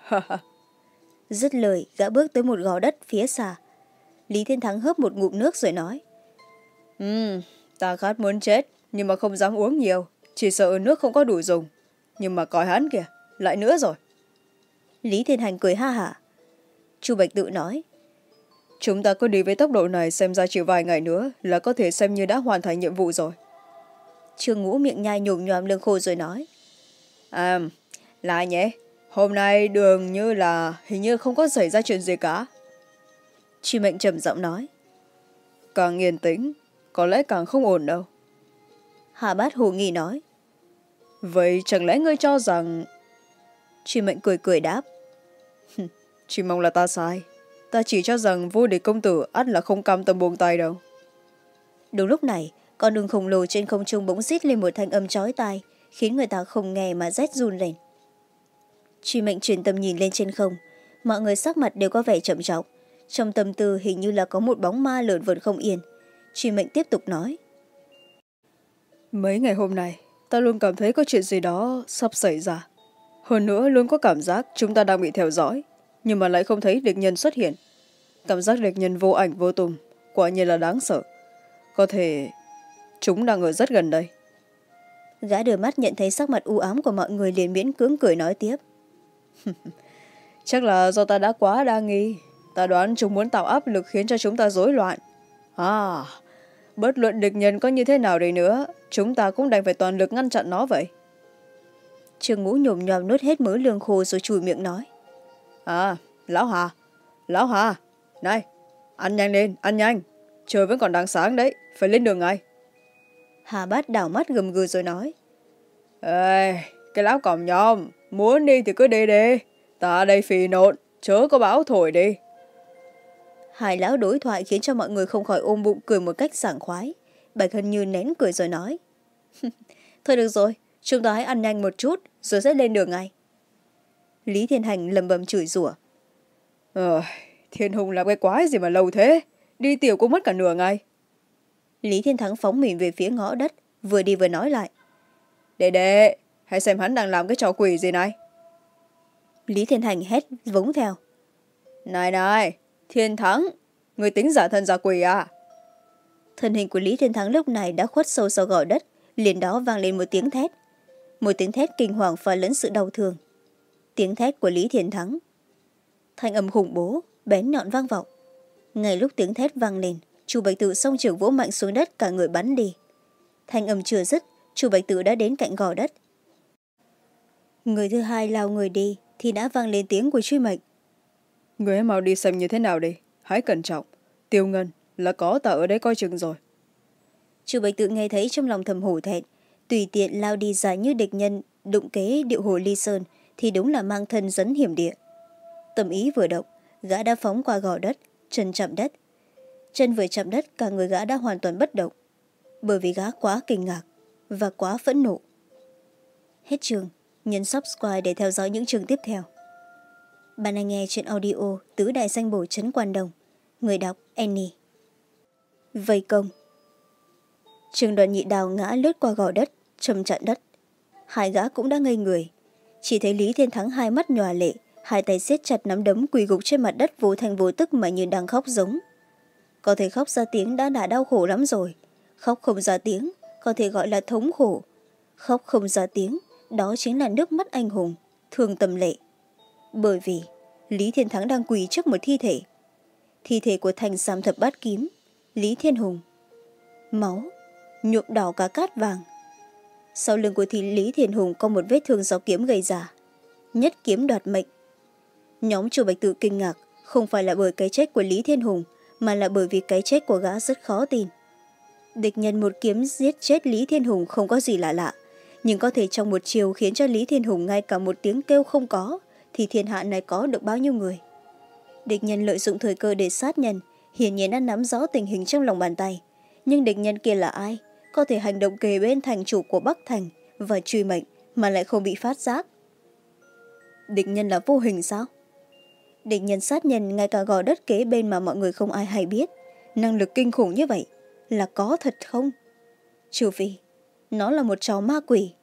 Dứt lời, gã bước tới một gò đất phía xa. Lý Thiên Thắng hớp một ngụm nước rồi nói. Ừ, ta khát muốn chết, nhưng mà không dám uống nhiều, chỉ sợ nước không có đủ dùng. Nhưng mà coi hắn kìa, lại nữa rồi. Lý Thiên Hành cười ha hả. Chu Bạch Tự nói. Chúng ta cứ đi với tốc độ này, xem ra chỉ vài ngày nữa là có thể xem như đã hoàn thành nhiệm vụ rồi. Trương Ngũ miệng nhai nhồm nhòm lưng khô rồi nói. À, lại nhé, hôm nay đường như là hình như không có xảy ra chuyện gì cả. Truy Mệnh trầm giọng nói. Càng yên tĩnh, có lẽ càng không ổn đâu. Hà Bát hồ nghi nói. Vậy chẳng lẽ ngươi cho rằng... Truy Mệnh cười cười đáp. Chỉ mong là ta sai. Ta chỉ cho rằng vô địch công tử ắt là không cam tâm buông tay đâu. Đúng lúc này, con đường khổng lồ trên không trung bỗng rít lên một thanh âm chói tai, khiến người ta không nghe mà rét run lên. Truy Mệnh chuyển tầm nhìn lên trên không, mọi người sắc mặt đều có vẻ chậm trọng. Trong tâm tư hình như là có một bóng ma lởn vởn không yên. Truy Mệnh tiếp tục nói. Mấy ngày hôm nay, ta luôn cảm thấy có chuyện gì đó sắp xảy ra. Hơn nữa luôn có cảm giác chúng ta đang bị theo dõi, nhưng mà lại không thấy địch nhân xuất hiện. Cảm giác địch nhân vô ảnh vô tung, quả nhiên là đáng sợ. Có thể chúng đang ở rất gần đây. Gã đưa mắt nhận thấy sắc mặt u ám của mọi người liền miễn cưỡng cười nói tiếp. Chắc là do ta đã quá đa nghi. Ta đoán chúng muốn tạo áp lực khiến cho chúng ta rối loạn. À, bất luận địch nhân có như thế nào đi nữa, chúng ta cũng đành phải toàn lực ngăn chặn nó vậy. Trương Ngũ nhồm nhòm nuốt hết mớ lương khô rồi chùi miệng nói. À, Lão Hà, Lão Hà, này, ăn nhanh lên, ăn nhanh. Trời vẫn còn đang sáng đấy, phải lên đường ngay. Hà Bát đảo mắt gầm gừ rồi nói. Ê, cái lão còm nhom, muốn đi thì cứ đi đi. Ta đây phì nộn, chớ có báo thổi đi. Hai lão đối thoại khiến cho mọi người không khỏi ôm bụng cười một cách sảng khoái. Bạch Hân Như nén cười rồi nói. Thôi được rồi, chúng ta hãy ăn nhanh một chút rồi sẽ lên đường ngay. Lý Thiên Hành lầm bầm chửi rủa. Ờ, Thiên Hùng làm cái quái gì mà lâu thế, đi tiểu cũng mất cả nửa ngày. Lý Thiên Thắng phóng mình về phía ngõ đất, vừa đi vừa nói lại. Đệ đệ, hãy xem hắn đang làm cái trò quỷ gì này. Lý Thiên Hành hét vống theo. Này này, Thiên Thắng, người tính giả thân giả quỷ à? Thân hình của Lý Thiên Thắng lúc này đã khuất sâu sau gò đất, liền đó vang lên một tiếng thét. Một tiếng thét kinh hoàng pha lẫn sự đau thương. Tiếng thét của Lý Thiên Thắng. Thanh âm khủng bố, bén nhọn vang vọng. Ngay lúc tiếng thét vang lên, Chu Bạch Tự xông trường vỗ mạnh xuống đất, cả người bắn đi. Thanh âm chưa dứt, Chu Bạch Tự đã đến cạnh gò đất. Người thứ hai lao người đi thì đã vang lên tiếng của Truy Mệnh. Người hãy mau đi xem như thế nào đi, hãy cẩn trọng. Tiêu Ngân là có ta ở đây coi chừng rồi. Chu Bạch Tự nghe thấy trong lòng thầm hổ thẹn, tùy tiện lao đi dài như địch nhân đụng kế điệu hồ ly sơn thì đúng là mang thân dấn hiểm địa. Tâm ý vừa động, gã đã phóng qua gò đất, chân chạm đất. Chân vừa chạm đất, cả người gã đã hoàn toàn bất động, bởi vì gã quá kinh ngạc và quá phẫn nộ. Hết chương, nhấn subscribe để theo dõi những chương tiếp theo. Bạn đang nghe trên audio Tứ Đại Danh Bổ Trấn Quan Đồng. Người đọc Annie. Vây công. Trường Đoàn Nhị Đào ngã lướt qua gò đất, chầm chặn đất. Hai gã cũng đã ngây người. Chỉ thấy Lý Thiên Thắng hai mắt nhòa lệ, hai tay siết chặt nắm đấm quỳ gục trên mặt đất vô thành vô tức mà như đang khóc giống. Có thể khóc ra tiếng đã đã đau khổ lắm rồi. Khóc không ra tiếng, có thể gọi là thống khổ. Khóc không ra tiếng, đó chính là nước mắt anh hùng, thương tâm lệ. Bởi vì Lý Thiên Thắng đang quỳ trước một thi thể. Thi thể của Thành Sam Thập Bát Kiếm, Lý Thiên Hùng. Máu, nhuộm đỏ cả cát vàng. Sau lưng của thi Lý Thiên Hùng có một vết thương do kiếm gây ra. Nhất kiếm đoạt mệnh. Nhóm Chu Bạch Tự kinh ngạc, không phải là bởi cái chết của Lý Thiên Hùng, mà là bởi vì cái chết của gã rất khó tin. Địch nhân một kiếm giết chết Lý Thiên Hùng không có gì lạ lạ, nhưng có thể trong một chiều khiến cho Lý Thiên Hùng ngay cả một tiếng kêu không có, thì thiên hạ này có được bao nhiêu người. Địch nhân lợi dụng thời cơ để sát nhân, hiển nhiên đã nắm rõ tình hình trong lòng bàn tay. Nhưng địch nhân kia là ai? Có thể hành động kề bên thành chủ của Bắc Thành và truy mệnh mà lại không bị phát giác. Địch nhân là vô hình sao? Địch nhân sát nhân ngay cả gò đất kế bên mà mọi người không ai hay biết. Năng lực kinh khủng như vậy là có thật không? Trừ phi nó là một trò ma quỷ.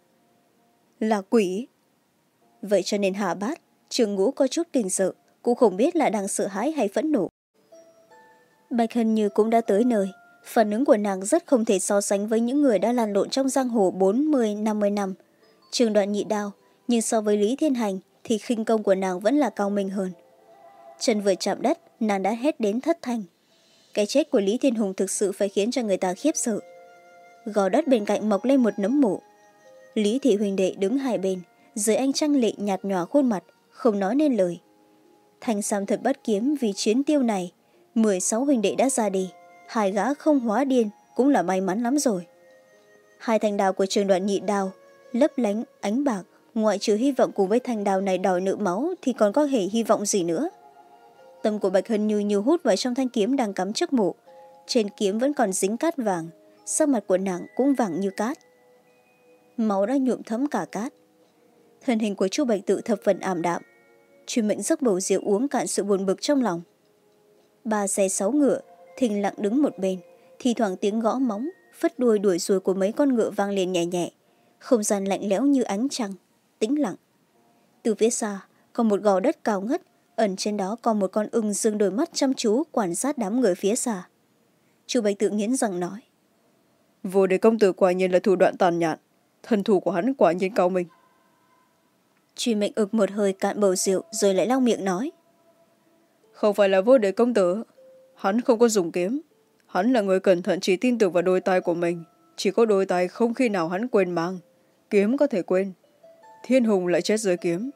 Là quỷ? Vậy cho nên Hà Bát, Trường Ngũ có chút kinh sợ, cũng không biết là đang sợ hãi hay phẫn nộ. Bạch Hân Như cũng đã tới nơi, Phản ứng của nàng rất không thể so sánh với những người đã lăn lộn trong giang hồ bốn mươi năm mươi năm. Trường Đoạn Nhị đao, nhưng so với Lý Thiên Hành thì khinh công của nàng vẫn là cao minh hơn. Chân vừa chạm đất, nàng đã hét đến thất thanh. Cái chết của Lý Thiên Hùng thực sự phải khiến cho người ta khiếp sợ. Gò đất bên cạnh mọc lên một nấm mộ. Lý thị huynh đệ đứng hai bên, dưới ánh trăng lệ nhạt nhòa khuôn mặt, không nói nên lời. Thanh Sam thật bất kiếm vì chiến tiêu này, mười sáu huynh đệ đã ra đi, hai gã không hóa điên cũng là may mắn lắm rồi. Hai thanh đao của Trường Đoạn Nhị đao lấp lánh ánh bạc, ngoại trừ hy vọng cùng với thanh đao này đòi nợ máu thì còn có hề hy vọng gì nữa. Tâm của Bạch Hân Như như hút vào trong thanh kiếm đang cắm trước mộ, trên kiếm vẫn còn dính cát vàng, sắc mặt của nàng cũng vàng như cát. Máu đã nhuộm thấm cả cát. Thân hình của Chu Bạch Tự thập phần ảm đạm, Truy Mệnh giấc bầu rượu uống cạn sự buồn bực trong lòng. Ba xe sáu ngựa thình lặng đứng một bên, thì thoảng tiếng gõ móng phất đuôi đuổi ruồi của mấy con ngựa vang lên nhẹ nhẹ. Không gian lạnh lẽo như ánh trăng, tĩnh lặng. Từ phía xa còn một gò đất cao ngất, ẩn trên đó còn một con ưng dương đôi mắt chăm chú quan sát đám người phía xa. Chu Bạch Tự nghiến răng nói: Vô Địch công tử quả nhiên là thủ đoạn tàn nhẫn, thân thủ của hắn quả nhiên cao minh. Truy Mệnh ực một hơi cạn bầu rượu rồi lại lau miệng nói: Không phải là Vô Địch công tử, hắn không có dùng kiếm. Hắn là người cẩn thận, chỉ tin tưởng vào đôi tay của mình. Chỉ có đôi tay không khi nào hắn quên mang. Kiếm có thể quên, Thiên Hùng lại chết dưới kiếm.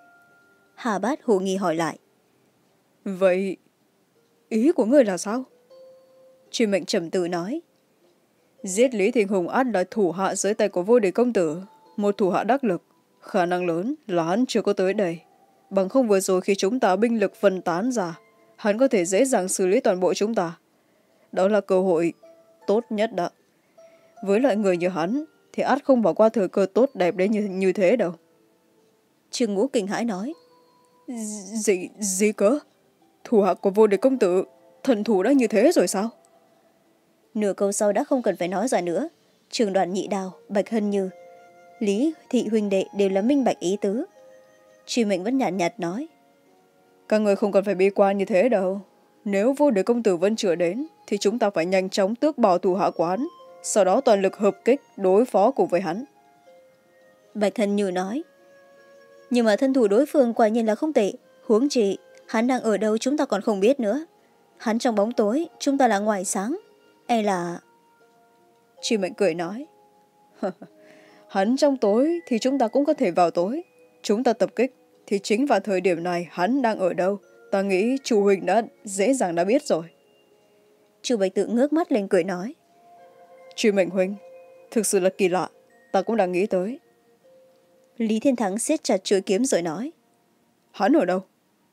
Hà Bát hồ nghi hỏi lại: Vậy ý của ngươi là sao? Truy Mệnh trầm tư nói: Giết Lý Thiên Hùng ắt là thủ hạ dưới tay của Vô Địch công tử, một thủ hạ đắc lực. Khả năng lớn là hắn chưa có tới đây. Bằng không vừa rồi khi chúng ta binh lực phân tán ra, hắn có thể dễ dàng xử lý toàn bộ chúng ta. Đó là cơ hội tốt nhất đó. Với loại người như hắn thì ắt không bỏ qua thời cơ tốt đẹp đến như, như thế đâu. Trương Ngũ kinh hãi nói: Gì, gì cơ? Thủ hạ của Vô Địch công tử thần thủ đã như thế rồi sao? Nửa câu sau đã không cần phải nói ra nữa. Trường Đoạn Nhị đao, Bạch Hân Như, Lý thị huynh đệ đều là minh bạch ý tứ. Truy Mệnh vẫn nhạt nhạt nói: Các người không cần phải bi quan như thế đâu. Nếu Vô Địch công tử vẫn chưa đến thì chúng ta phải nhanh chóng tước bỏ thủ hạ của hắn, sau đó toàn lực hợp kích đối phó cùng với hắn. Bạch Hân Như nói: Nhưng mà thân thủ đối phương quả nhiên là không tệ. Huống chi hắn đang ở đâu chúng ta còn không biết nữa. Hắn trong bóng tối, chúng ta là ngoài sáng. E là... Truy Mệnh cười nói: Hắn trong tối thì chúng ta cũng có thể vào tối. Chúng ta tập kích thì chính vào thời điểm này hắn đang ở đâu, ta nghĩ chủ huynh đã dễ dàng đã biết rồi. Chu Bạch Tự ngước mắt lên cười nói: Truy Mệnh huynh, thực sự là kỳ lạ, ta cũng đang nghĩ tới. Lý Thiên Thắng siết chặt chuôi kiếm rồi nói: Hắn ở đâu?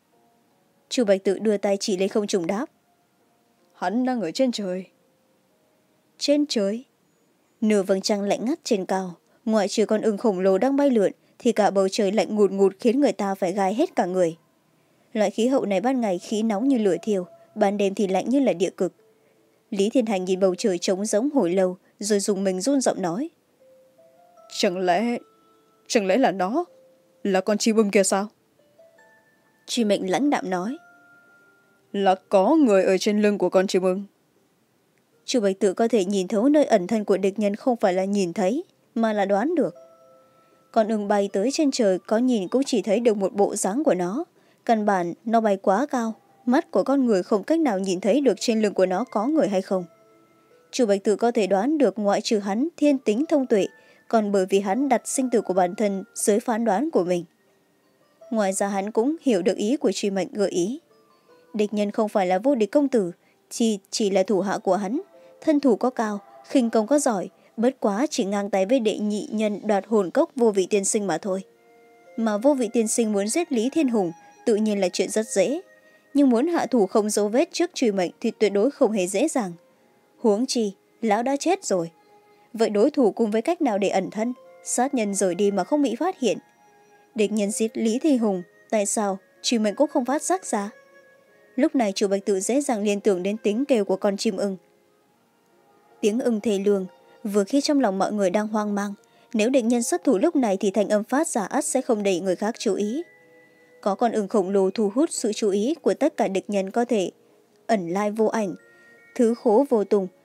Chu Bạch Tự đưa tay chỉ lên không trung đáp: Hắn đang ở trên trời. Trên trời? Nửa vầng trăng lạnh ngắt trên cao, ngoại trừ con ưng khổng lồ đang bay lượn thì cả bầu trời lạnh ngùn ngụt khiến người ta phải gai hết cả người. Loại khí hậu này ban ngày khí nóng như lửa thiêu, ban đêm thì lạnh như là địa cực. Lý Thiên Hành nhìn bầu trời trống rỗng hồi lâu rồi dùng mình run giọng nói: Chẳng lẽ... Chẳng lẽ là nó? Là con chim ưng kia sao? Truy Mệnh lãnh đạm nói: Là có người ở trên lưng của con chim ưng. Chu Bạch Tự có thể nhìn thấu nơi ẩn thân của địch nhân, không phải là nhìn thấy mà là đoán được. Con ưng bay tới trên trời, có nhìn cũng chỉ thấy được một bộ dáng của nó. Căn bản nó bay quá cao, mắt của con người không cách nào nhìn thấy được trên lưng của nó có người hay không. Chu Bạch Tự có thể đoán được ngoại trừ hắn thiên tính thông tuệ, còn bởi vì hắn đặt sinh tử của bản thân dưới phán đoán của mình. Ngoài ra hắn cũng hiểu được ý của Truy Mệnh gợi ý. Địch nhân không phải là Vô Địch công tử, chỉ, chỉ là thủ hạ của hắn. Thân thủ có cao, khinh công có giỏi, bất quá chỉ ngang tay với đệ nhị nhân đoạt hồn cốc Vô Vị tiên sinh mà thôi. Mà Vô Vị tiên sinh muốn giết Lý Thiên Hùng tự nhiên là chuyện rất dễ, nhưng muốn hạ thủ không dấu vết trước Truy Mệnh thì tuyệt đối không hề dễ dàng. Huống chi lão đã chết rồi, vậy đối thủ cùng với cách nào để ẩn thân, sát nhân rời đi mà không bị phát hiện? Địch nhân giết Lý Thiên Hùng, tại sao Truy Mệnh cũng không phát giác ra? Lúc này Chu Bạch Tự dễ dàng liên tưởng đến tiếng kêu của con chim ưng. Tiếng ưng thê lương, vừa khi trong lòng mọi người đang hoang mang. Nếu địch nhân xuất thủ lúc này thì thành âm phát ra ắt sẽ không đẩy người khác chú ý. Có con ưng khổng lồ thu hút sự chú ý của tất cả địch nhân, có thể ẩn lai vô ảnh, thứ khố vô tùng,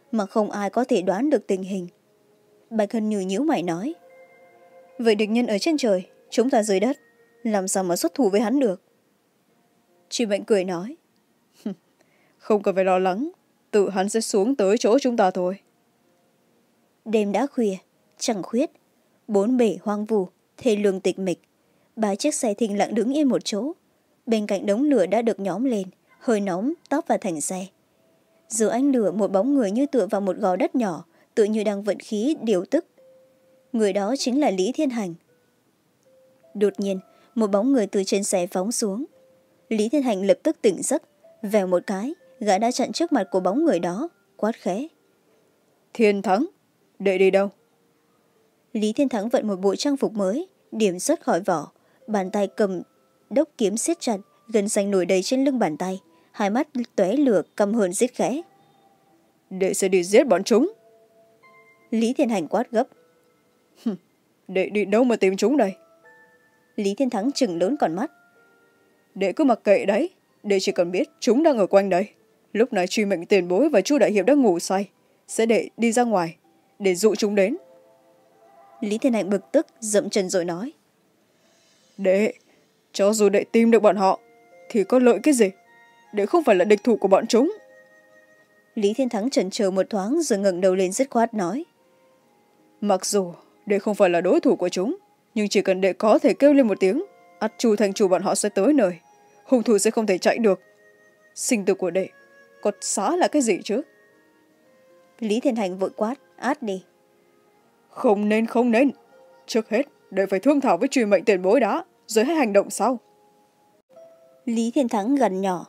mà không ai có thể đoán được tình hình. Bạch Hân Như nhíu mày nói, vậy địch nhân ở trên trời, chúng ta dưới đất, làm sao mà xuất thủ với hắn được? Truy Mệnh cười nói, không cần phải lo lắng, tự hắn sẽ xuống tới chỗ chúng ta thôi. Đêm đã khuya, trăng khuyết, bốn bể hoang vu, thê lương tịch mịch. Ba chiếc xe thình lặng đứng yên một chỗ. Bên cạnh đống lửa đã được nhóm lên, hơi nóng tóc vào thành xe. Giữa ánh lửa, một bóng người như tựa vào một gò đất nhỏ, tựa như đang vận khí điều tức. Người đó chính là Lý Thiên Hành. Đột nhiên, một bóng người từ trên xe phóng xuống. Lý Thiên Hành lập tức tỉnh giấc, vèo một cái, gã đã chặn trước mặt của bóng người đó, quát khẽ. Thiên Thắng, đệ đi đâu? Lý Thiên Thắng vận một bộ trang phục mới, điểm xuất khỏi vỏ, bàn tay cầm đốc kiếm siết chặt, gân xanh nổi đầy trên lưng bàn tay, hai mắt tóe lửa căm hờn rít khẽ. Đệ sẽ đi giết bọn chúng. Lý Thiên Hành quát gấp. Đệ đi đâu mà tìm chúng đây? Lý Thiên Thắng trừng lớn con mắt. Đệ cứ mặc kệ đấy, đệ chỉ cần biết chúng đang ở quanh đây. Lúc này Truy Mệnh tiền bối và Chu đại hiệp đang ngủ say, sẽ đệ đi ra ngoài để dụ chúng đến. Lý Thiên Hành bực tức dậm chân rồi nói. Đệ, cho dù đệ tìm được bọn họ thì có lợi cái gì? Đệ không phải là địch thủ của bọn chúng. Lý Thiên Thắng chần chờ một thoáng rồi ngẩng đầu lên dứt khoát nói. Mặc dù đệ không phải là đối thủ của chúng, nhưng chỉ cần đệ có thể kêu lên một tiếng, ắt Chu thành chủ bọn họ sẽ tới nơi, hung thủ sẽ không thể chạy được. Sinh tử của đệ có xá là cái gì chứ? Lý Thiên Hành vội quát, át đi. Không nên, không nên. Trước hết, đệ phải thương thảo với Truy Mệnh tiền bối đã, rồi hãy hành động sau. Lý Thiên Thắng gần nhỏ.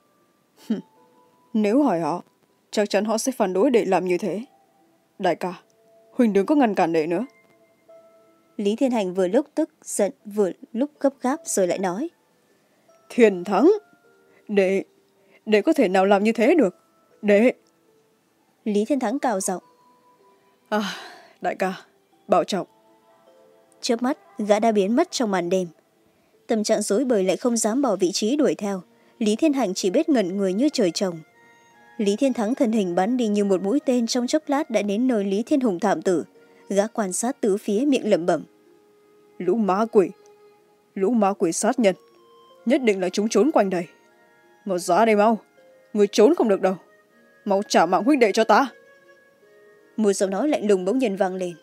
Nếu hỏi họ, chắc chắn họ sẽ phản đối đệ làm như thế. Đại ca, Huỳnh đừng có ngăn cản đệ nữa. Lý Thiên Hành vừa lúc tức giận vừa lúc gấp gáp rồi lại nói. Thiên Thắng, đệ, đệ có thể nào làm như thế được? Đệ. Lý Thiên Thắng cào giọng. À, đại ca, bảo trọng. Chớp mắt, gã đã biến mất trong màn đêm. Tâm trạng rối bời lại không dám bỏ vị trí đuổi theo. Lý Thiên Hành chỉ biết ngẩn người như trời trồng. Lý Thiên Thắng thân hình bắn đi như một mũi tên, trong chốc lát đã đến nơi Lý Thiên Hùng thảm tử. Gã quan sát tứ phía miệng lẩm bẩm. Lũ ma quỷ, lũ ma quỷ sát nhân, nhất định là chúng trốn quanh đây. Mau ra đây mau, người trốn không được đâu. Mau trả mạng huynh đệ cho ta. Một giọng nói lạnh lùng bỗng nhiên vang lên.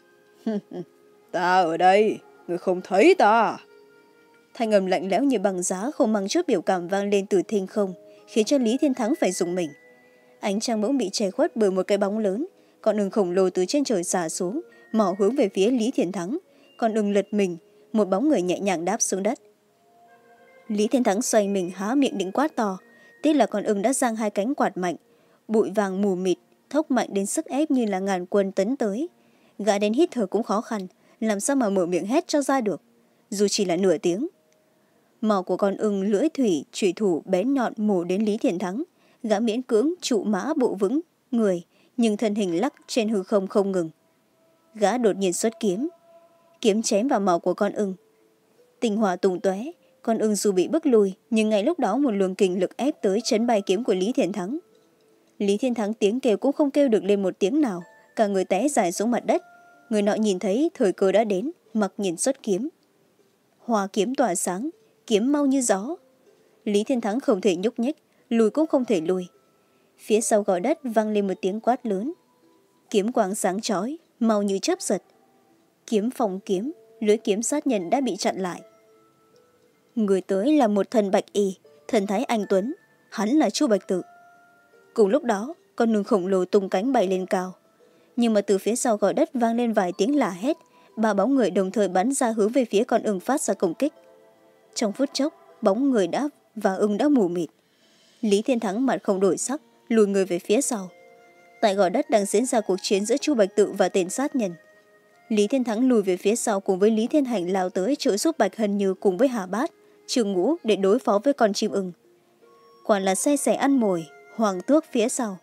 Ta ở đây, người không thấy ta. Thanh âm lạnh lẽo như bằng giá không mang chút biểu cảm vang lên từ thinh không, khiến cho Lý Thiên Thắng phải rùng mình. Ánh trăng bỗng bị che khuất bởi một cái bóng lớn, con ưng khổng lồ từ trên trời xả xuống, mỏ hướng về phía Lý Thiên Thắng. Con ưng lật mình, một bóng người nhẹ nhàng đáp xuống đất. Lý Thiên Thắng xoay mình há miệng định quát to, tiếc là con ưng đã giang hai cánh quạt mạnh, bụi vàng mù mịt, thốc mạnh đến sức ép như là ngàn quân tấn tới. Gã đến hít thở cũng khó khăn, làm sao mà mở miệng hét cho ra được, dù chỉ là nửa tiếng. Mỏ của con ưng lưỡi thủy chủy thủ bén nhọn mổ đến Lý Thiên Thắng. Gã miễn cưỡng trụ mã bộ vững người, nhưng thân hình lắc trên hư không không ngừng. Gã đột nhiên xuất kiếm, kiếm chém vào mỏ của con ưng. Tinh hỏa tung tóe, con ưng dù bị bức lùi, nhưng ngay lúc đó một luồng kình lực ép tới chấn bay kiếm của Lý Thiên Thắng. Lý Thiên Thắng tiếng kêu cũng không kêu được lên một tiếng nào, cả người té dài xuống mặt đất. Người nọ nhìn thấy thời cơ đã đến, mặc nhìn xuất kiếm. Hoa kiếm tỏa sáng, kiếm mau như gió. Lý Thiên Thắng không thể nhúc nhích, lùi cũng không thể lùi. Phía sau gò đất vang lên một tiếng quát lớn. Kiếm quang sáng chói, mau như chớp giật. Kiếm phòng kiếm, lưỡi kiếm sát nhân đã bị chặn lại. Người tới là một thần bạch y, thần thái anh tuấn, hắn là Chu Bạch Tự. Cùng lúc đó, con ưng khổng lồ tung cánh bay lên cao. Nhưng mà từ phía sau gò đất vang lên vài tiếng lả hét, ba bóng người đồng thời bắn ra hướng về phía con ưng phát ra công kích. Trong phút chốc, bóng người đã và ưng đã mù mịt. Lý Thiên Thắng mặt không đổi sắc, lùi người về phía sau. Tại gò đất đang diễn ra cuộc chiến giữa Chu Bạch Tự và tên sát nhân. Lý Thiên Thắng lùi về phía sau cùng với Lý Thiên Hành lao tới trợ giúp Bạch Hân Như cùng với Hà Bát, Trường Ngũ để đối phó với con chim ưng. Quả là xe sẻ ăn mồi, hoàng tước phía sau.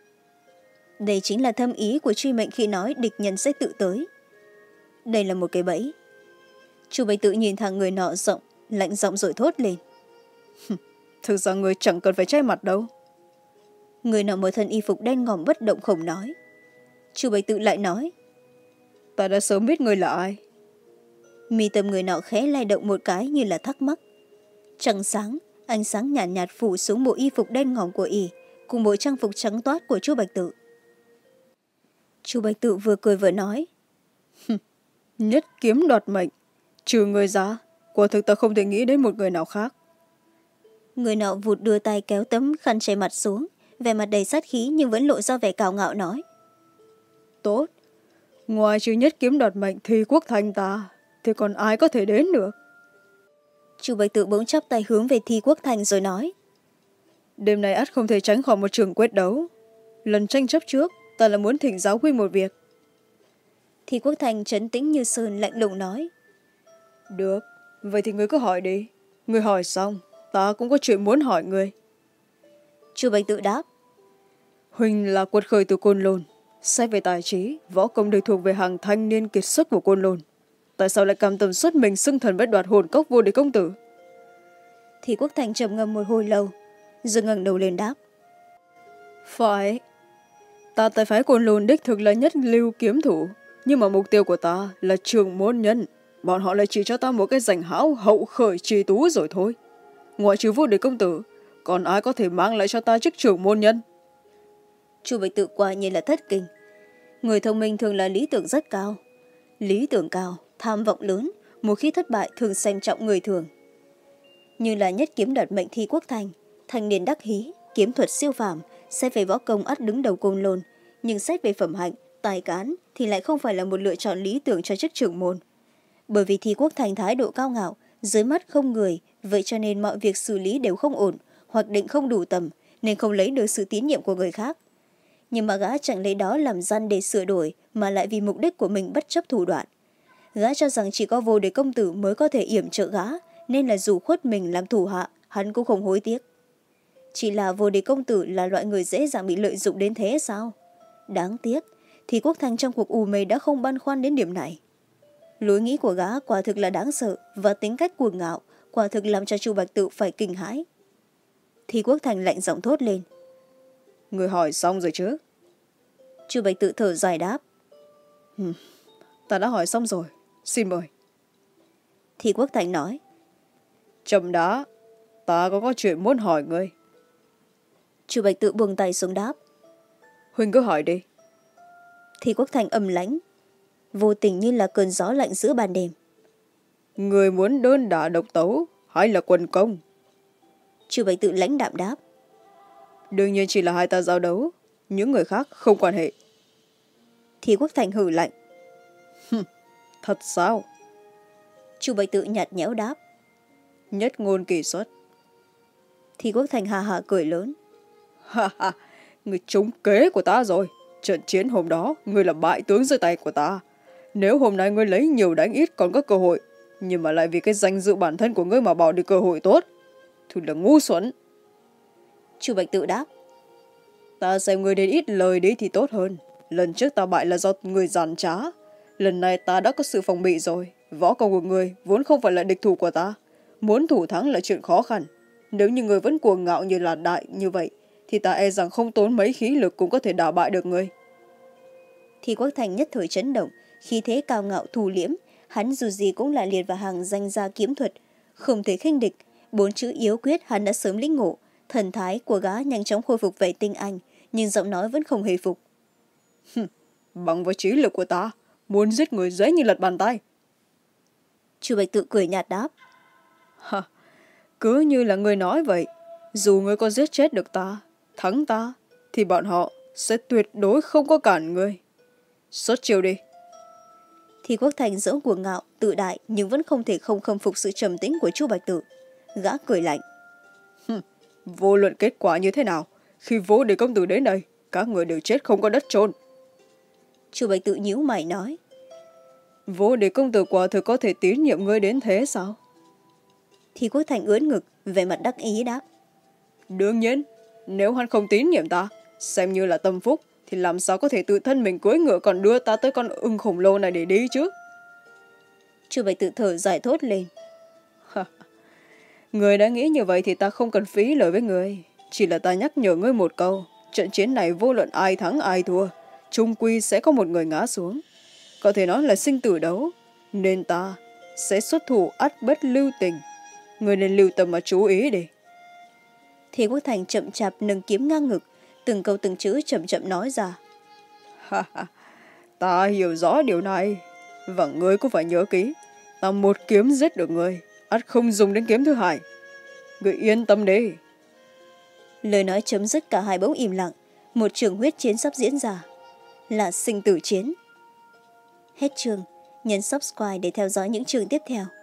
Đây chính là thâm ý của Truy Mệnh khi nói địch nhân sẽ tự tới. Đây là một cái bẫy. Chu Bạch Tự nhìn thằng người nọ rộng, lạnh giọng rồi thốt lên. Thực ra người chẳng cần phải che mặt đâu. Người nọ một thân y phục đen ngòm bất động không nói. Chu Bạch Tự lại nói. Ta đã sớm biết người là ai. Mi tâm người nọ khẽ lay động một cái như là thắc mắc. Trăng sáng, ánh sáng nhạt nhạt phủ xuống bộ y phục đen ngòm của y, cùng bộ trang phục trắng toát của Chu Bạch Tự. Chu Bạch Tự vừa cười vừa nói. Nhất kiếm đoạt mệnh, trừ người ra, quả thực ta không thể nghĩ đến một người nào khác. Người nọ vụt đưa tay kéo tấm khăn che mặt xuống, vẻ mặt đầy sát khí nhưng vẫn lộ ra vẻ cào ngạo nói. Tốt, ngoài trừ nhất kiếm đoạt mệnh thì quốc thành ta, thì còn ai có thể đến được. Chu Bạch Tự bỗng chắp tay hướng về Thi Quốc Thành rồi nói. Đêm nay ắt không thể tránh khỏi một trường quyết đấu. Lần tranh chấp trước, ta là muốn thỉnh giáo huynh một việc. Thi Quốc Thành trấn tĩnh như sơn lạnh lùng nói. Được, vậy thì ngươi cứ hỏi đi. Ngươi hỏi xong, ta cũng có chuyện muốn hỏi ngươi. Chu Bạch Tự đáp. Huynh là quật khởi từ Côn Lôn. Xét về tài trí, võ công đều thuộc về hàng thanh niên kiệt xuất của Côn Lôn. Tại sao lại cam tâm xuất mình xưng thần bất đoạt hồn cốc vô địch công tử? Thi Quốc Thành trầm ngâm một hồi lâu, rồi ngẩng đầu lên đáp. Phải, ta tại phái Côn Lôn đích thực là nhất lưu kiếm thủ, nhưng mà mục tiêu của ta là trường môn nhân. Bọn họ lại chỉ cho ta một cái danh hão hậu khởi trì tú rồi thôi. Ngoại trừ vô địch công tử, còn ai có thể mang lại cho ta chức trường môn nhân? Chu Bạch Tự quả nhiên là thất kinh. Người thông minh thường là lý tưởng rất cao. Lý tưởng cao, tham vọng lớn, một khi thất bại thường xem trọng người thường. Như là nhất kiếm đoạt mệnh Thi Quốc Thành, thanh niên đắc hí, kiếm thuật siêu phàm, xét về võ công ắt đứng đầu Côn Lôn, nhưng xét về phẩm hạnh, tài cán thì lại không phải là một lựa chọn lý tưởng cho chức trưởng môn. Bởi vì Thi Quốc Thành thái độ cao ngạo, dưới mắt không người, vậy cho nên mọi việc xử lý đều không ổn, hoặc định không đủ tầm, nên không lấy được sự tín nhiệm của người khác. Nhưng mà gã chẳng lấy đó làm răn để sửa đổi, mà lại vì mục đích của mình bất chấp thủ đoạn. Gã cho rằng chỉ có vô địch công tử mới có thể yểm trợ gã, nên là dù khuất mình làm thủ hạ, hắn cũng không hối tiếc. Chỉ là vô địch công tử là loại người dễ dàng bị lợi dụng đến thế sao? Đáng tiếc, thì Quốc Thành trong cuộc ù mê đã không băn khoăn đến điểm này. Lối nghĩ của gã quả thực là đáng sợ, và tính cách cuồng ngạo quả thực làm cho Chu Bạch Tự phải kinh hãi. Thì Quốc Thành lạnh giọng thốt lên. Người hỏi xong rồi chứ? Chu Bạch Tự thở dài đáp. Hmm, ta đã hỏi xong rồi, xin mời. Thì Quốc Thành nói. Chậm đã, ta có có chuyện muốn hỏi ngươi. Chu Bạch Tự buông tay xuống đáp. Huynh cứ hỏi đi. Thì Quốc Thành âm lãnh, vô tình như là cơn gió lạnh giữa ban đêm. Người muốn đơn đả độc tấu hay là quần công? Chu Bạch Tự lãnh đạm đáp. Đương nhiên chỉ là hai ta giao đấu, những người khác không quan hệ. Thì Quốc Thành hử lạnh. Thật sao? Chu Bạch Tự nhạt nhẽo đáp. Nhất ngôn kỳ xuất. Thì Quốc Thành hà hà cười lớn. Ha ha, người trúng kế của ta rồi. Trận chiến hôm đó, ngươi là bại tướng dưới tay của ta. Nếu hôm nay ngươi lấy nhiều đánh ít còn có cơ hội, nhưng mà lại vì cái danh dự bản thân của ngươi mà bỏ đi cơ hội tốt, thì là ngu xuẩn. Chu Bạch Tự đáp. Ta xem ngươi đến ít lời đi thì tốt hơn. Lần trước ta bại là do người giàn trá. Lần này ta đã có sự phòng bị rồi. Võ công của ngươi vốn không phải là địch thủ của ta. Muốn thủ thắng là chuyện khó khăn. Nếu như ngươi vẫn cuồng ngạo như là đại như vậy, thì ta e rằng không tốn mấy khí lực cũng có thể đả bại được ngươi. Thì Quốc Thành nhất thời chấn động, khí thế cao ngạo thù liễm, hắn dù gì cũng là liệt vào hàng danh gia kiếm thuật, không thể khinh địch. Bốn chữ yếu quyết hắn đã sớm lĩnh ngộ, thần thái của gã nhanh chóng khôi phục vẻ tinh anh, nhưng giọng nói vẫn không hề phục. Bằng với trí lực của ta, muốn giết người dễ như lật bàn tay. Chu Bạch Tự cười nhạt đáp. Ha, cứ như là ngươi nói vậy, dù ngươi có giết chết được ta, thắng ta, thì bọn họ sẽ tuyệt đối không có cản ngươi. Xuất chiêu đi. Thì Quốc Thành dẫu cuồng ngạo, tự đại nhưng vẫn không thể không khâm phục sự trầm tĩnh của Chu Bạch Tự. Gã cười lạnh. Vô luận kết quả như thế nào, khi vô địch công tử đến đây, các người đều chết không có đất chôn. Chu Bạch Tự nhíu mày nói. Vô địch công tử quả thực có thể tín nhiệm ngươi đến thế sao? Thì Quốc Thành ưỡn ngực, về mặt đắc ý đáp. Đương nhiên, nếu hắn không tín nhiệm ta, xem như là tâm phúc, thì làm sao có thể tự thân mình cưỡi ngựa còn đưa ta tới con ưng khổng lồ này để đi chứ? Chu Bạch Tự thở dài thốt lên. Người đã nghĩ như vậy thì ta không cần phí lời với người. Chỉ là ta nhắc nhở ngươi một câu, trận chiến này vô luận ai thắng ai thua, chung quy sẽ có một người ngã xuống. Có thể nói là sinh tử đấu, nên ta sẽ xuất thủ ắt bất lưu tình. Người nên lưu tâm mà chú ý đi. Thì Quốc Thành chậm chạp nâng kiếm ngang ngực, từng câu từng chữ chậm chậm nói ra. Ta hiểu rõ điều này, và ngươi cũng phải nhớ kỹ, ta một kiếm giết được ngươi, ắt không dùng đến kiếm thứ hai. Ngươi yên tâm đi. Lời nói chấm dứt, cả hai bỗng im lặng. Một trường huyết chiến sắp diễn ra, là sinh tử chiến. Hết chương, nhấn subscribe để theo dõi những chương tiếp theo.